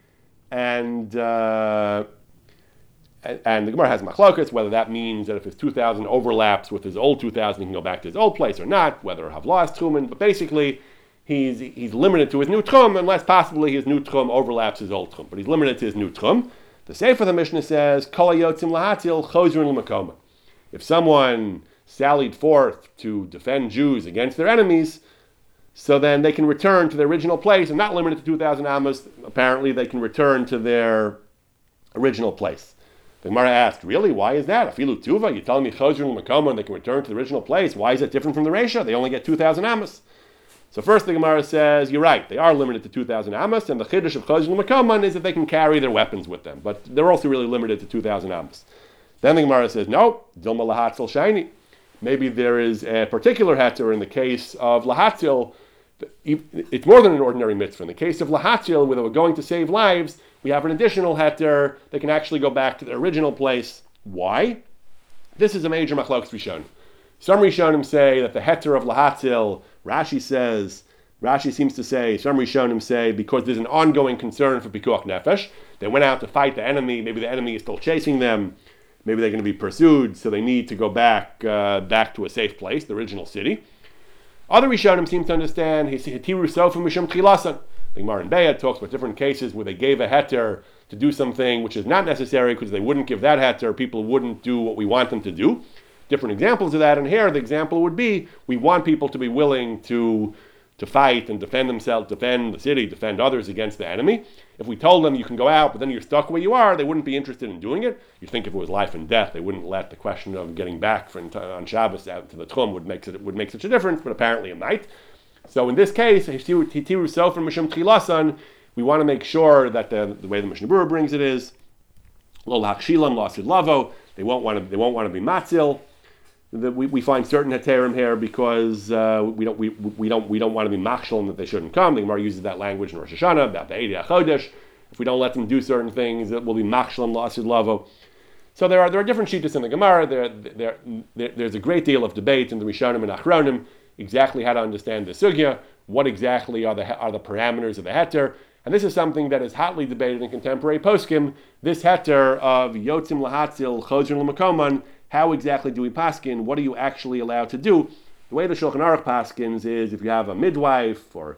and uh, and, and the Gemara has machlokas whether that means that if his two thousand overlaps with his old two thousand, he can go back to his old place or not. Whether Havlah is tchumen, but basically he's he's limited to his new tchum unless possibly his new tchum overlaps his old tchum, but he's limited to his new tchum. The Sefer of the Mishnah says, Kol hayotzim lahatzil chozrin l'makoma. If someone sallied forth to defend Jews against their enemies, so then they can return to their original place, and not limited to two thousand amos, apparently they can return to their original place. The Gemara asked, really, why is that? Afilu tuva, you're telling me chozrin l'makoma and they can return to the original place. Why is it different from the Reisha? They only get two thousand amos. So first the Gemara says, you're right, they are limited to two thousand amos, and the chiddush of chozrin l'makoma is that they can carry their weapons with them, but they're also really limited to two thousand amos. Then the Gemara says, no, Dilma lahatzil shayni. Maybe there is a particular heter in the case of lahatzil. It's more than an ordinary mitzvah. In the case of lahatzil, where they were going to save lives, we have an additional heter. They can actually go back to their original place. Why? This is a major machlokes rishonim. Some rishonim say that the heter of lahatzil, Rashi says, Rashi seems to say, some rishonim say, because there's an ongoing concern for pikuach nefesh. They went out to fight the enemy. Maybe the enemy is still chasing them. Maybe they're going to be pursued, so they need to go back uh, back to a safe place, the original city. Other Rishonim seem to understand, Hitiru Sofa Mishum Chilasan. The Gemara in Be'ah talks about different cases where they gave a heter to do something which is not necessary because they wouldn't give that heter, people wouldn't do what we want them to do. Different examples of that, and here the example would be, we want people to be willing to to fight and defend themselves, defend the city, defend others against the enemy. If we told them you can go out, but then you're stuck where you are, they wouldn't be interested in doing it. You'd think if it was life and death, they wouldn't let the question of getting back from, on Shabbos out to the Tchum would make, it, would make such a difference, but apparently it might. So in this case, Hitiru Sofer Mishum Tchilasan, we want to make sure that the, the way the Mishnah Berurah brings it is Lo Lakshilam Lasid Lavo. They won't want to. They won't want to be matzil. The, we, we find certain heterim here because uh, we don't we, we don't we don't want to be machshel that they shouldn't come. The Gemara uses that language in Rosh Hashanah about the Eidei HaChodesh. If we don't let them do certain things, it will be machshel Lasid Lavo. So there are there are different shittas in the Gemara. There, there, there there's a great deal of debate in the Rishonim and Achronim exactly how to understand the sugya. What exactly are the are the parameters of the heter? And this is something that is hotly debated in contemporary poskim. This heter of yotzim lahatzil chozrin l'makoman. How exactly do we paskin? What are you actually allowed to do? The way the Shulchan Aruch paskins is if you have a midwife or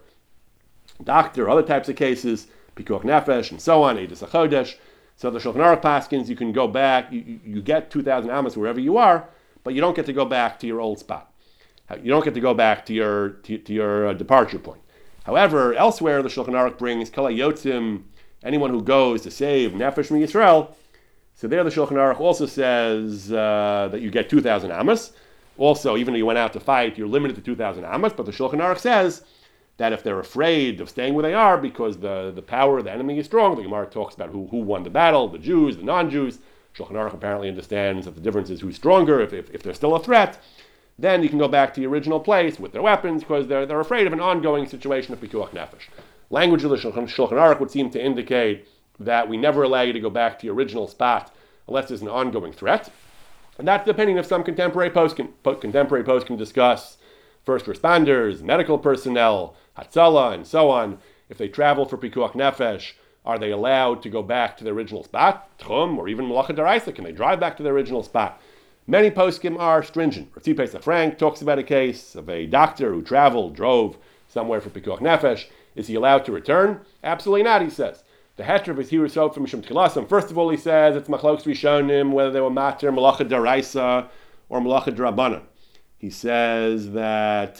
doctor, other types of cases, pikuach nefesh and so on, edus hachodesh. So the Shulchan Aruch paskins, you can go back. You, you, you get two thousand amos wherever you are, but you don't get to go back to your old spot. You don't get to go back to your to, to your uh, departure point. However, elsewhere the Shulchan Aruch brings kol yotzim, anyone who goes to save nefesh from Yisrael. So there the Shulchan Aruch also says uh, that you get two thousand amos. Also, even though you went out to fight, you're limited to two thousand amos. But the Shulchan Aruch says that if they're afraid of staying where they are because the, the power of the enemy is strong, the Gemara talks about who, who won the battle, the Jews, the non-Jews. Shulchan Aruch apparently understands that the difference is who's stronger, if, if, if they're still a threat. Then you can go back to the original place with their weapons because they're, they're afraid of an ongoing situation of pikuach nefesh. Language of the Shulchan, Shulchan Aruch would seem to indicate that we never allow you to go back to your original spot unless there's an ongoing threat. And that's the opinion of some contemporary poskim. Contemporary poskim discuss first responders, medical personnel, Hatzalah, and so on. If they travel for pikuach nefesh, are they allowed to go back to their original spot, Tchum, or even Malacha Daraisa? Can they drive back to their original spot? Many poskim are stringent. Rav Tzvi Pesach Frank talks about a case of a doctor who traveled, drove somewhere for pikuach nefesh. Is he allowed to return? Absolutely not, he says. The heter of his hiru sof from Mishum Tchilasam. First of all, he says it's machlokes rishonim whether they were mater Malacha Daraisa or Malacha Drabanan. He says that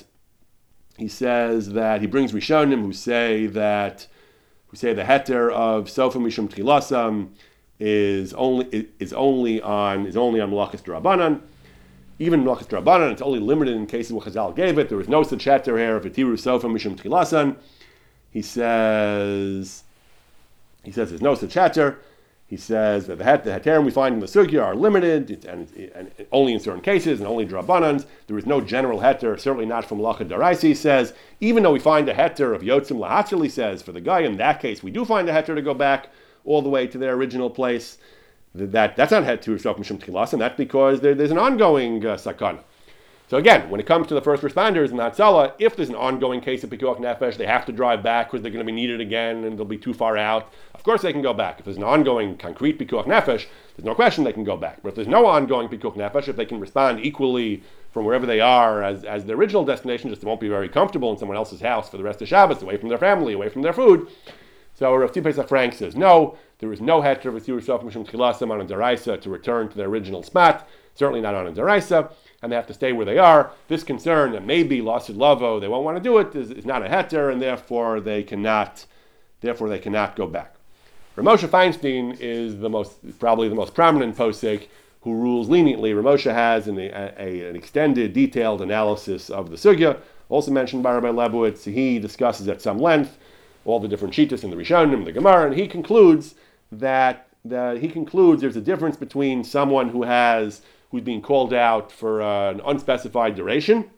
he says that he brings rishonim who say that who say the heter of sof Mishum Tchilasam is only is only on is only on Malachas Drabanan. Even Malachas Drabanan, it's only limited in cases where Chazal gave it. There is no such heter here of V'tiru Sofa Mishum Tchilasan. He says he says there's no such heter. He says that the het, the heterim we find in the sugya are limited and, and only in certain cases and only Drabanans. There is no general heter, certainly not from Malacha Daraisa. He says even though we find a heter of Yotzim Lahatzil, he says for the guy in that case we do find a heter to go back all the way to their original place. That that's not het to Sof Mishum Tchilas, and that's because there, there's an ongoing uh, sakana. So again, when it comes to the first responders in Hatzalah, if there's an ongoing case of pikuach nefesh, they have to drive back because they're going to be needed again and they'll be too far out. Of course they can go back. If there's an ongoing concrete pikuach nefesh, there's no question they can go back. But if there's no ongoing pikuach nefesh, if they can respond equally from wherever they are as, as their original destination, just they won't be very comfortable in someone else's house for the rest of Shabbos, away from their family, away from their food. So Rav Tzvi Pesach Frank says, no, there is no heter of Yisur Sof Mishum Tchilasam on a deraisa to return to their original spot, certainly not on a deraisa, and they have to stay where they are. This concern that maybe Lasid Lavo, they won't want to do it, is, is not a heter, and therefore they cannot, therefore they cannot go back. Rav Moshe Feinstein is the most, probably the most prominent posek who rules leniently. Rav Moshe has an, a, a, an extended, detailed analysis of the sugya, also mentioned by Rabbi Lebowitz. He discusses at some length all the different shittas in the Rishonim and the Gemara, and he concludes that the, he concludes there's a difference between someone who has who's being called out for uh, an unspecified duration,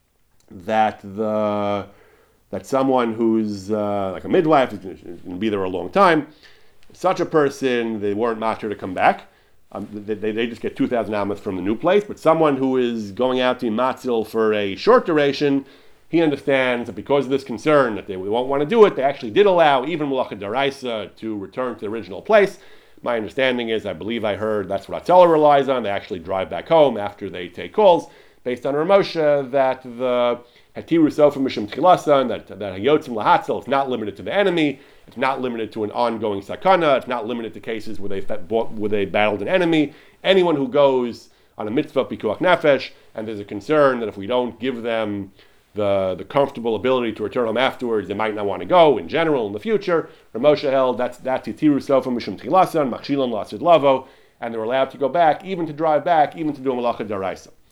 that the that someone who's uh, like a midwife is going to be there a long time. Such a person, they weren't matter to come back. Um, they, they just get two thousand amos from the new place. But someone who is going out to matzil for a short duration, he understands that because of this concern that they won't want to do it, they actually did allow even Malacha Daraisa to return to the original place. My understanding is, I believe I heard that's what Hatzalah relies on. They actually drive back home after they take calls, based on Rav Moshe, that the Hatiru Sofa Mishum Tchilasan, that that Hayotzim Lahatzil is not limited to the enemy. It's not limited to an ongoing sakana. It's not limited to cases where they fought, where they battled an enemy. Anyone who goes on a mitzvah pikuach nefesh, and there's a concern that if we don't give them the the comfortable ability to return home afterwards, they might not want to go in general in the future. Rav Moshe held that's that's Yitiru Sofa Mishum Tchilasan, Machshilan Lasid Lavo, and they're allowed to go back, even to drive back, even to do a Malacha Daraisa.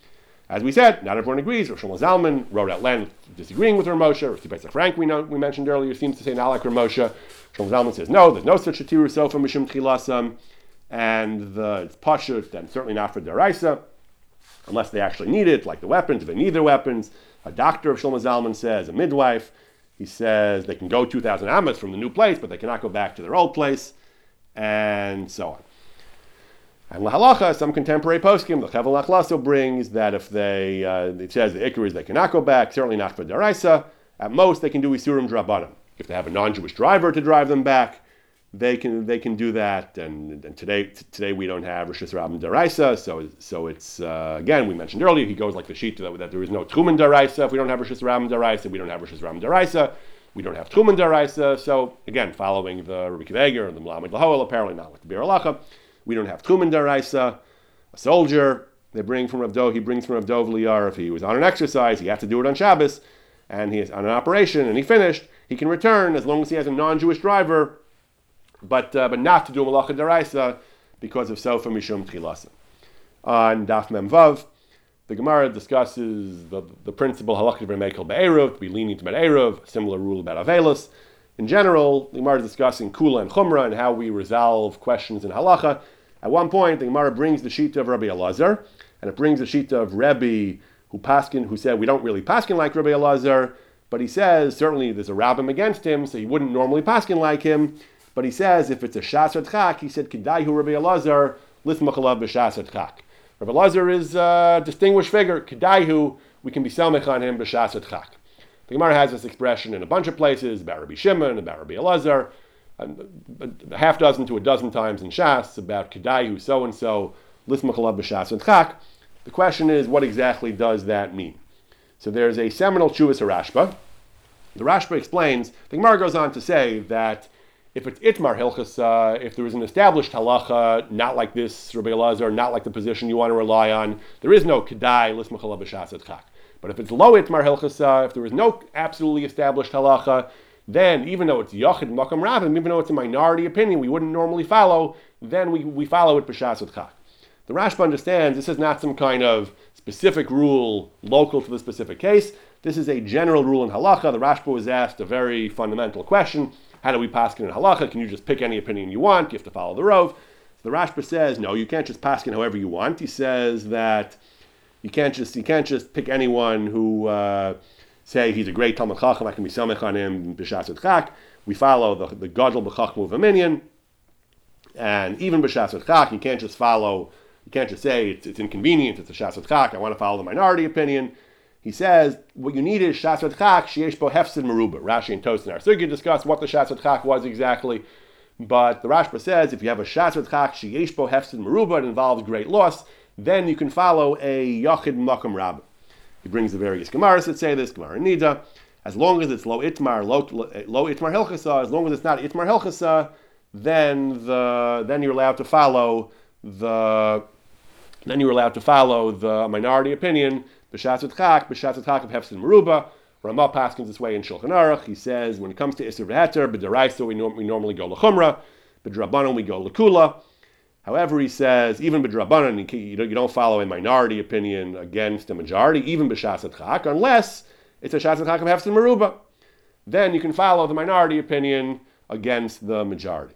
As we said, not everyone agrees. Rav Shlomo Zalman wrote out land disagreeing with Rav Moshe. Rav Tzipetzer Frank, we know we mentioned earlier, seems to say not like Rav Moshe. Rav Shlomo Zalman says no, there's no such a tiru sofa mishum tchilasam, and the, it's pashut, and certainly not for deraisa, unless they actually need it, like the weapons. If they need their weapons, a doctor of Shlomo Zalman says, a midwife, he says they can go two thousand amas from the new place, but they cannot go back to their old place, and so on. And lahalacha, some contemporary poskim, the Chevel Nachlaso brings that if they, uh, it says the ikar is they cannot go back, certainly not for deraisa. At most, they can do isurim drabanan. If they have a non-Jewish driver to drive them back, they can they can do that. And, and today t- today we don't have rishus rabban deraisa, so so it's uh, again we mentioned earlier he goes like the sheet that, that there is no tchumen deraisa. If we don't have rishus rabban deraisa, we don't have rishus rabban deraisa. We don't have tchumen deraisa. So again, following the Rabbi Akiva Eiger, the Melamed Lahoel, apparently not with the Bir Halacha. We don't have tchumen deraisa. A soldier, they bring from Rav Dov, he brings from Rav Dov Liar, if he was on an exercise, he had to do it on Shabbos, and he is on an operation, and he finished, he can return as long as he has a non-Jewish driver, but uh, but not to do a malacha deraisa because of sofa mishum tchilasa. On Daf Mem Vav, the Gemara discusses the, the principle halakha v'mekel be'eruv, to be lenient about eruv, a similar rule about avelos. In general, the Gemara is discussing kula and chumrah and how we resolve questions in halacha. At one point, the Gemara brings the sheet of Rabbi Elazar, and it brings the sheet of Rebbe who paskin, who said we don't really paskin like Rabbi Elazar, but he says certainly there's a rabbim against him, so he wouldn't normally paskin like him. But he says if it's a shas adchak, he said kedaihu Rabbi Elazar lismach alav b'shas adchak. Rabbi Elazar is a distinguished figure. Kedaihu, we can be selmech on him b'shas adchak. The Gemara has this expression in a bunch of places about Rabbi Shimon, about Rabbi Elazar, a half dozen to a dozen times in Shas about Kedaihu so and so lismach alav b'shas adchak. The question is, what exactly does that mean? So there's a seminal Chuvas Rashba. The Rashba explains. The Gemara goes on to say that if it's itmar hilchas, uh, if there is an established halacha, not like this Rabbi Elazar, not like the position you want to rely on, there is no kedai lismach alav b'shas adchak. But if it's low itmar hilchas, if there is no absolutely established halacha, then even though it's yachid makam rabim, even though it's a minority opinion we wouldn't normally follow, then we, we follow it b'shas adchak. The Rashba understands this is not some kind of specific rule local to the specific case. This is a general rule in halacha. The Rashba was asked a very fundamental question. How do we paskin in halacha? Can you just pick any opinion you want? You have to follow the rov. So the Rashba says, no, you can't just paskin however you want. He says that you can't just you can't just pick anyone who uh, say he's a great Talmud Chacham, I can be samech on him b'shas adchak. We follow the the gadol b'chachmu v'minyan, and even b'shas adchak, you can't just follow. You can't just say it's, it's inconvenient, it's a shas adchak, I want to follow the minority opinion. He says, what you need is shas adchak, sheyesh bo hefsid meruba. Rashi and Tosfos and our Sugya discuss what the shas adchak was exactly, but the Rashba says, if you have a shas adchak, sheyesh bo hefsid meruba, it involves great loss, then you can follow a yachid makam rab. He brings the various Gemaras that say this, Gemara Nida, as long as it's low itmar, low, low itmar hilchasa, as long as it's not itmar hilchasa, then the then you're allowed to follow the Then you're allowed to follow the minority opinion, b'shas adchak, b'shas adchak of hefsid meruba. Ramah paskins this way in Shulchan Aruch. He says when it comes to isur v'heter, b'deraisa we, norm- we normally go l'chumra, b'drabanan we go l'kula. However, he says even b'drabanan you, you don't follow a minority opinion against a majority, even b'shas adchak, unless it's a shas adchak of hefsid meruba. Then you can follow the minority opinion against the majority.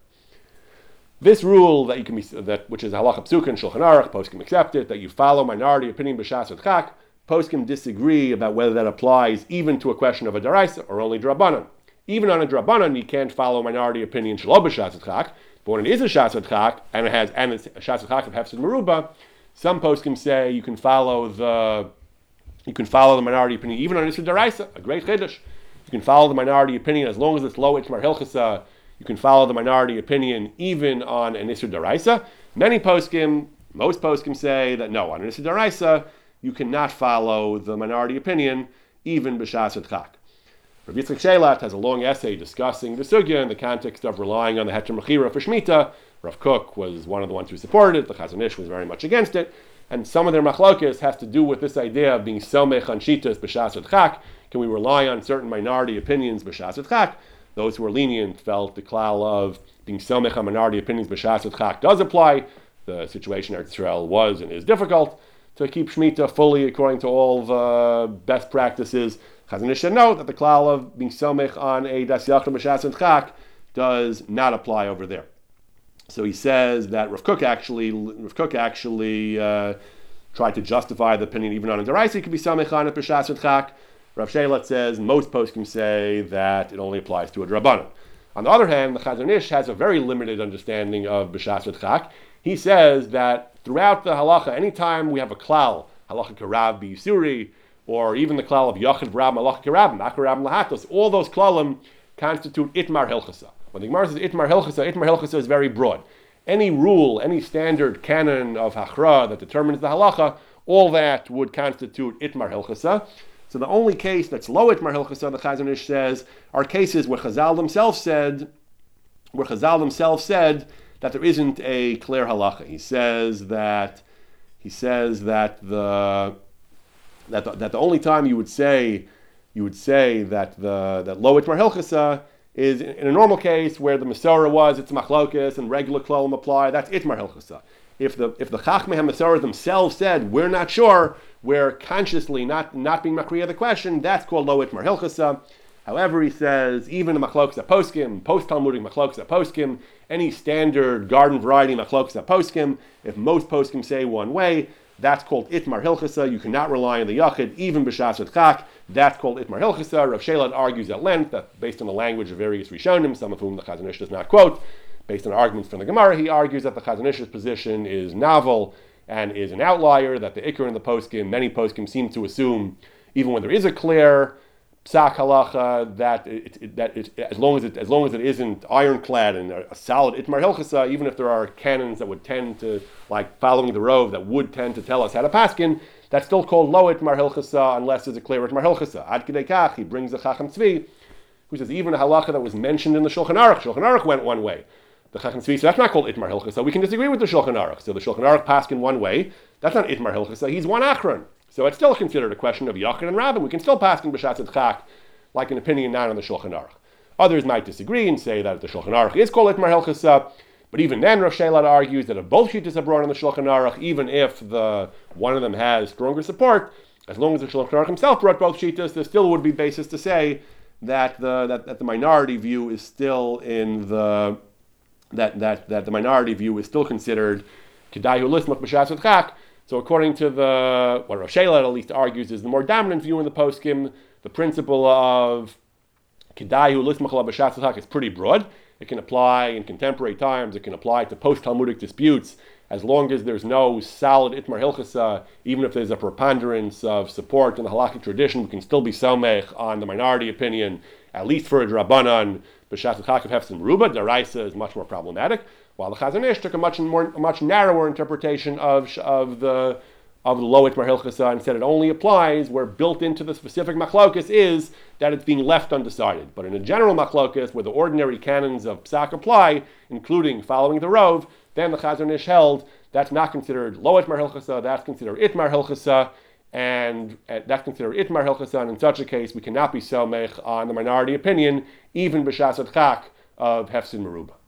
This rule that you can be that which is halacha psuka and Shulchan Aruch, poskim accept it, that you follow minority opinion b'shas adchak. Poskim disagree about whether that applies even to a question of a daraisa or only drabanan. Even on a drabanan, you can't follow minority opinion shelo b'shas adchak. But when it is a shas adchak and it has and it's a shas adchak of hefsid meruba, some poskim say you can follow the you can follow the minority opinion even on isur daraisa, a great chiddush. You can follow the minority opinion as long as it's low itmar hilchasa. You can follow the minority opinion even on an isur daraisa. Many poskim, most poskim say that no, on an isur daraisa, you cannot follow the minority opinion even b'shas adchak. Rabbi Yitzchak Shelat has a long essay discussing the sugya in the context of relying on the heter mechira for shmita. Rav Kook was one of the ones who supported it. The Chazon Ish was very much against it. And some of their machlokes has to do with this idea of being somech on shitas b'shas adchak. Can we rely on certain minority opinions b'shas adchak? Those who were lenient felt the klal of being somech on minority opinions b'shas adchak does apply. The situation in Eretz Yisrael was and is difficult to keep Shemitah fully according to all the best practices. Chazon Ish should note that the klal of being somech on a das yachid b'shas v'chak does not apply over there. So he says that Rav Kook actually, Rav Kook actually uh, tried to justify the opinion even on a deraisa it could be samech on a b'shas v'chak. Rav Shelat says most poskim say that it only applies to a drabanan. On the other hand, the Chazon Ish has a very limited understanding of b'shas v'chak. He says that throughout the halacha, anytime we have a klal, halacha karav b'yisuri, or even the klal of yachid v'rab, halacha karav, makarab lahatos, all those klalim constitute itmar hilchasa. When the Gemara says itmar hilchasa, itmar hilchasa is very broad. Any rule, any standard canon of hachra that determines the halacha, all that would constitute itmar hilchasa. So the only case that's low itmar hilchasa, the Chazon Ish says, are cases where Chazal themselves said, where Chazal themselves said that there isn't a clear halacha. He says that he says that the that the, that the only time you would say you would say that the that low itmar hilchasa is in a normal case where the Masorah was, it's machlokas and regular klalim apply, that's itmar hilchasa. If the if the Chachmei HaMasorah themselves said, we're not sure, we're consciously not, not being makriya the question, that's called lo itmar hilchasa. However, he says, even the machlokas poskim, post-Talmudic machlokas poskim, any standard garden variety machlokas poskim, if most poskim say one way, that's called itmar hilchasa. You cannot rely on the yachid, even b'shas v'chak. That's called itmar hilchasa. Rav Shelat argues at length that based on the language of various Rishonim, some of whom the Chazon Ish does not quote, based on arguments from the Gemara, he argues that the Chazon Ish's position is novel and is an outlier, that the Iker and the poskim, many poskim seem to assume, even when there is a clear psak halacha, that it, it, that it, as long as it as long as it isn't ironclad and a, a solid itmar hilchasa, even if there are canons that would tend to, like following the rove, that would tend to tell us how to paskin, that's still called lo itmar hilchasa unless there's a clear itmar hilchasa. Ad kedei kach, he brings the Chacham Tzvi, who says even a halacha that was mentioned in the Shulchan Aruch, Shulchan Aruch went one way. The Chacham Tzvi, so that's not called itmar hilchasa. We can disagree with the Shulchan Aruch. So the Shulchan Aruch paskin one way, that's not itmar hilchasa. He's one achron. So it's still considered a question of Yachid and Rabbin. We can still pass in B'shat Tzedchak, like an opinion not on the Shulchan Aruch. Others might disagree and say that the Shulchan Aruch is called Itmar Hilchasa, but even then Rav Shelat argues that if both Shittas are brought on the Shulchan Aruch, even if the one of them has stronger support, as long as the Shulchan Aruch himself brought both Shittas, there still would be basis to say that the that, that the minority view is still in the that that that the minority view is still considered Kedayu Lismach B'shat Tzedchak. So according to the, what Rav Shelat at least argues is the more dominant view in the poskim, the principle of Kedayu Lismach B'shat Tzedchak is pretty broad. It can apply in contemporary times, it can apply to post-Talmudic disputes, as long as there's no solid Itmar Hilchasa, even if there's a preponderance of support in the halakhic tradition, we can still be somech on the minority opinion, at least for a Drabanan, B'shat Tzedchak of Hefsim Ruba. Daraisa is much more problematic. While the Chazon Ish took a much more, a much narrower interpretation of of the of the low itmar hilchasa and said it only applies where built into the specific machlokus is that it's being left undecided. But in a general machlokus where the ordinary canons of psak apply, including following the rove, then the Chazon Ish held that's not considered low itmar hilchasa, that's considered itmar hilchasa, and uh, that's considered itmar hilchasa. And in such a case, we cannot be somech on the minority opinion, even b'shas adchak of hefsin meruba.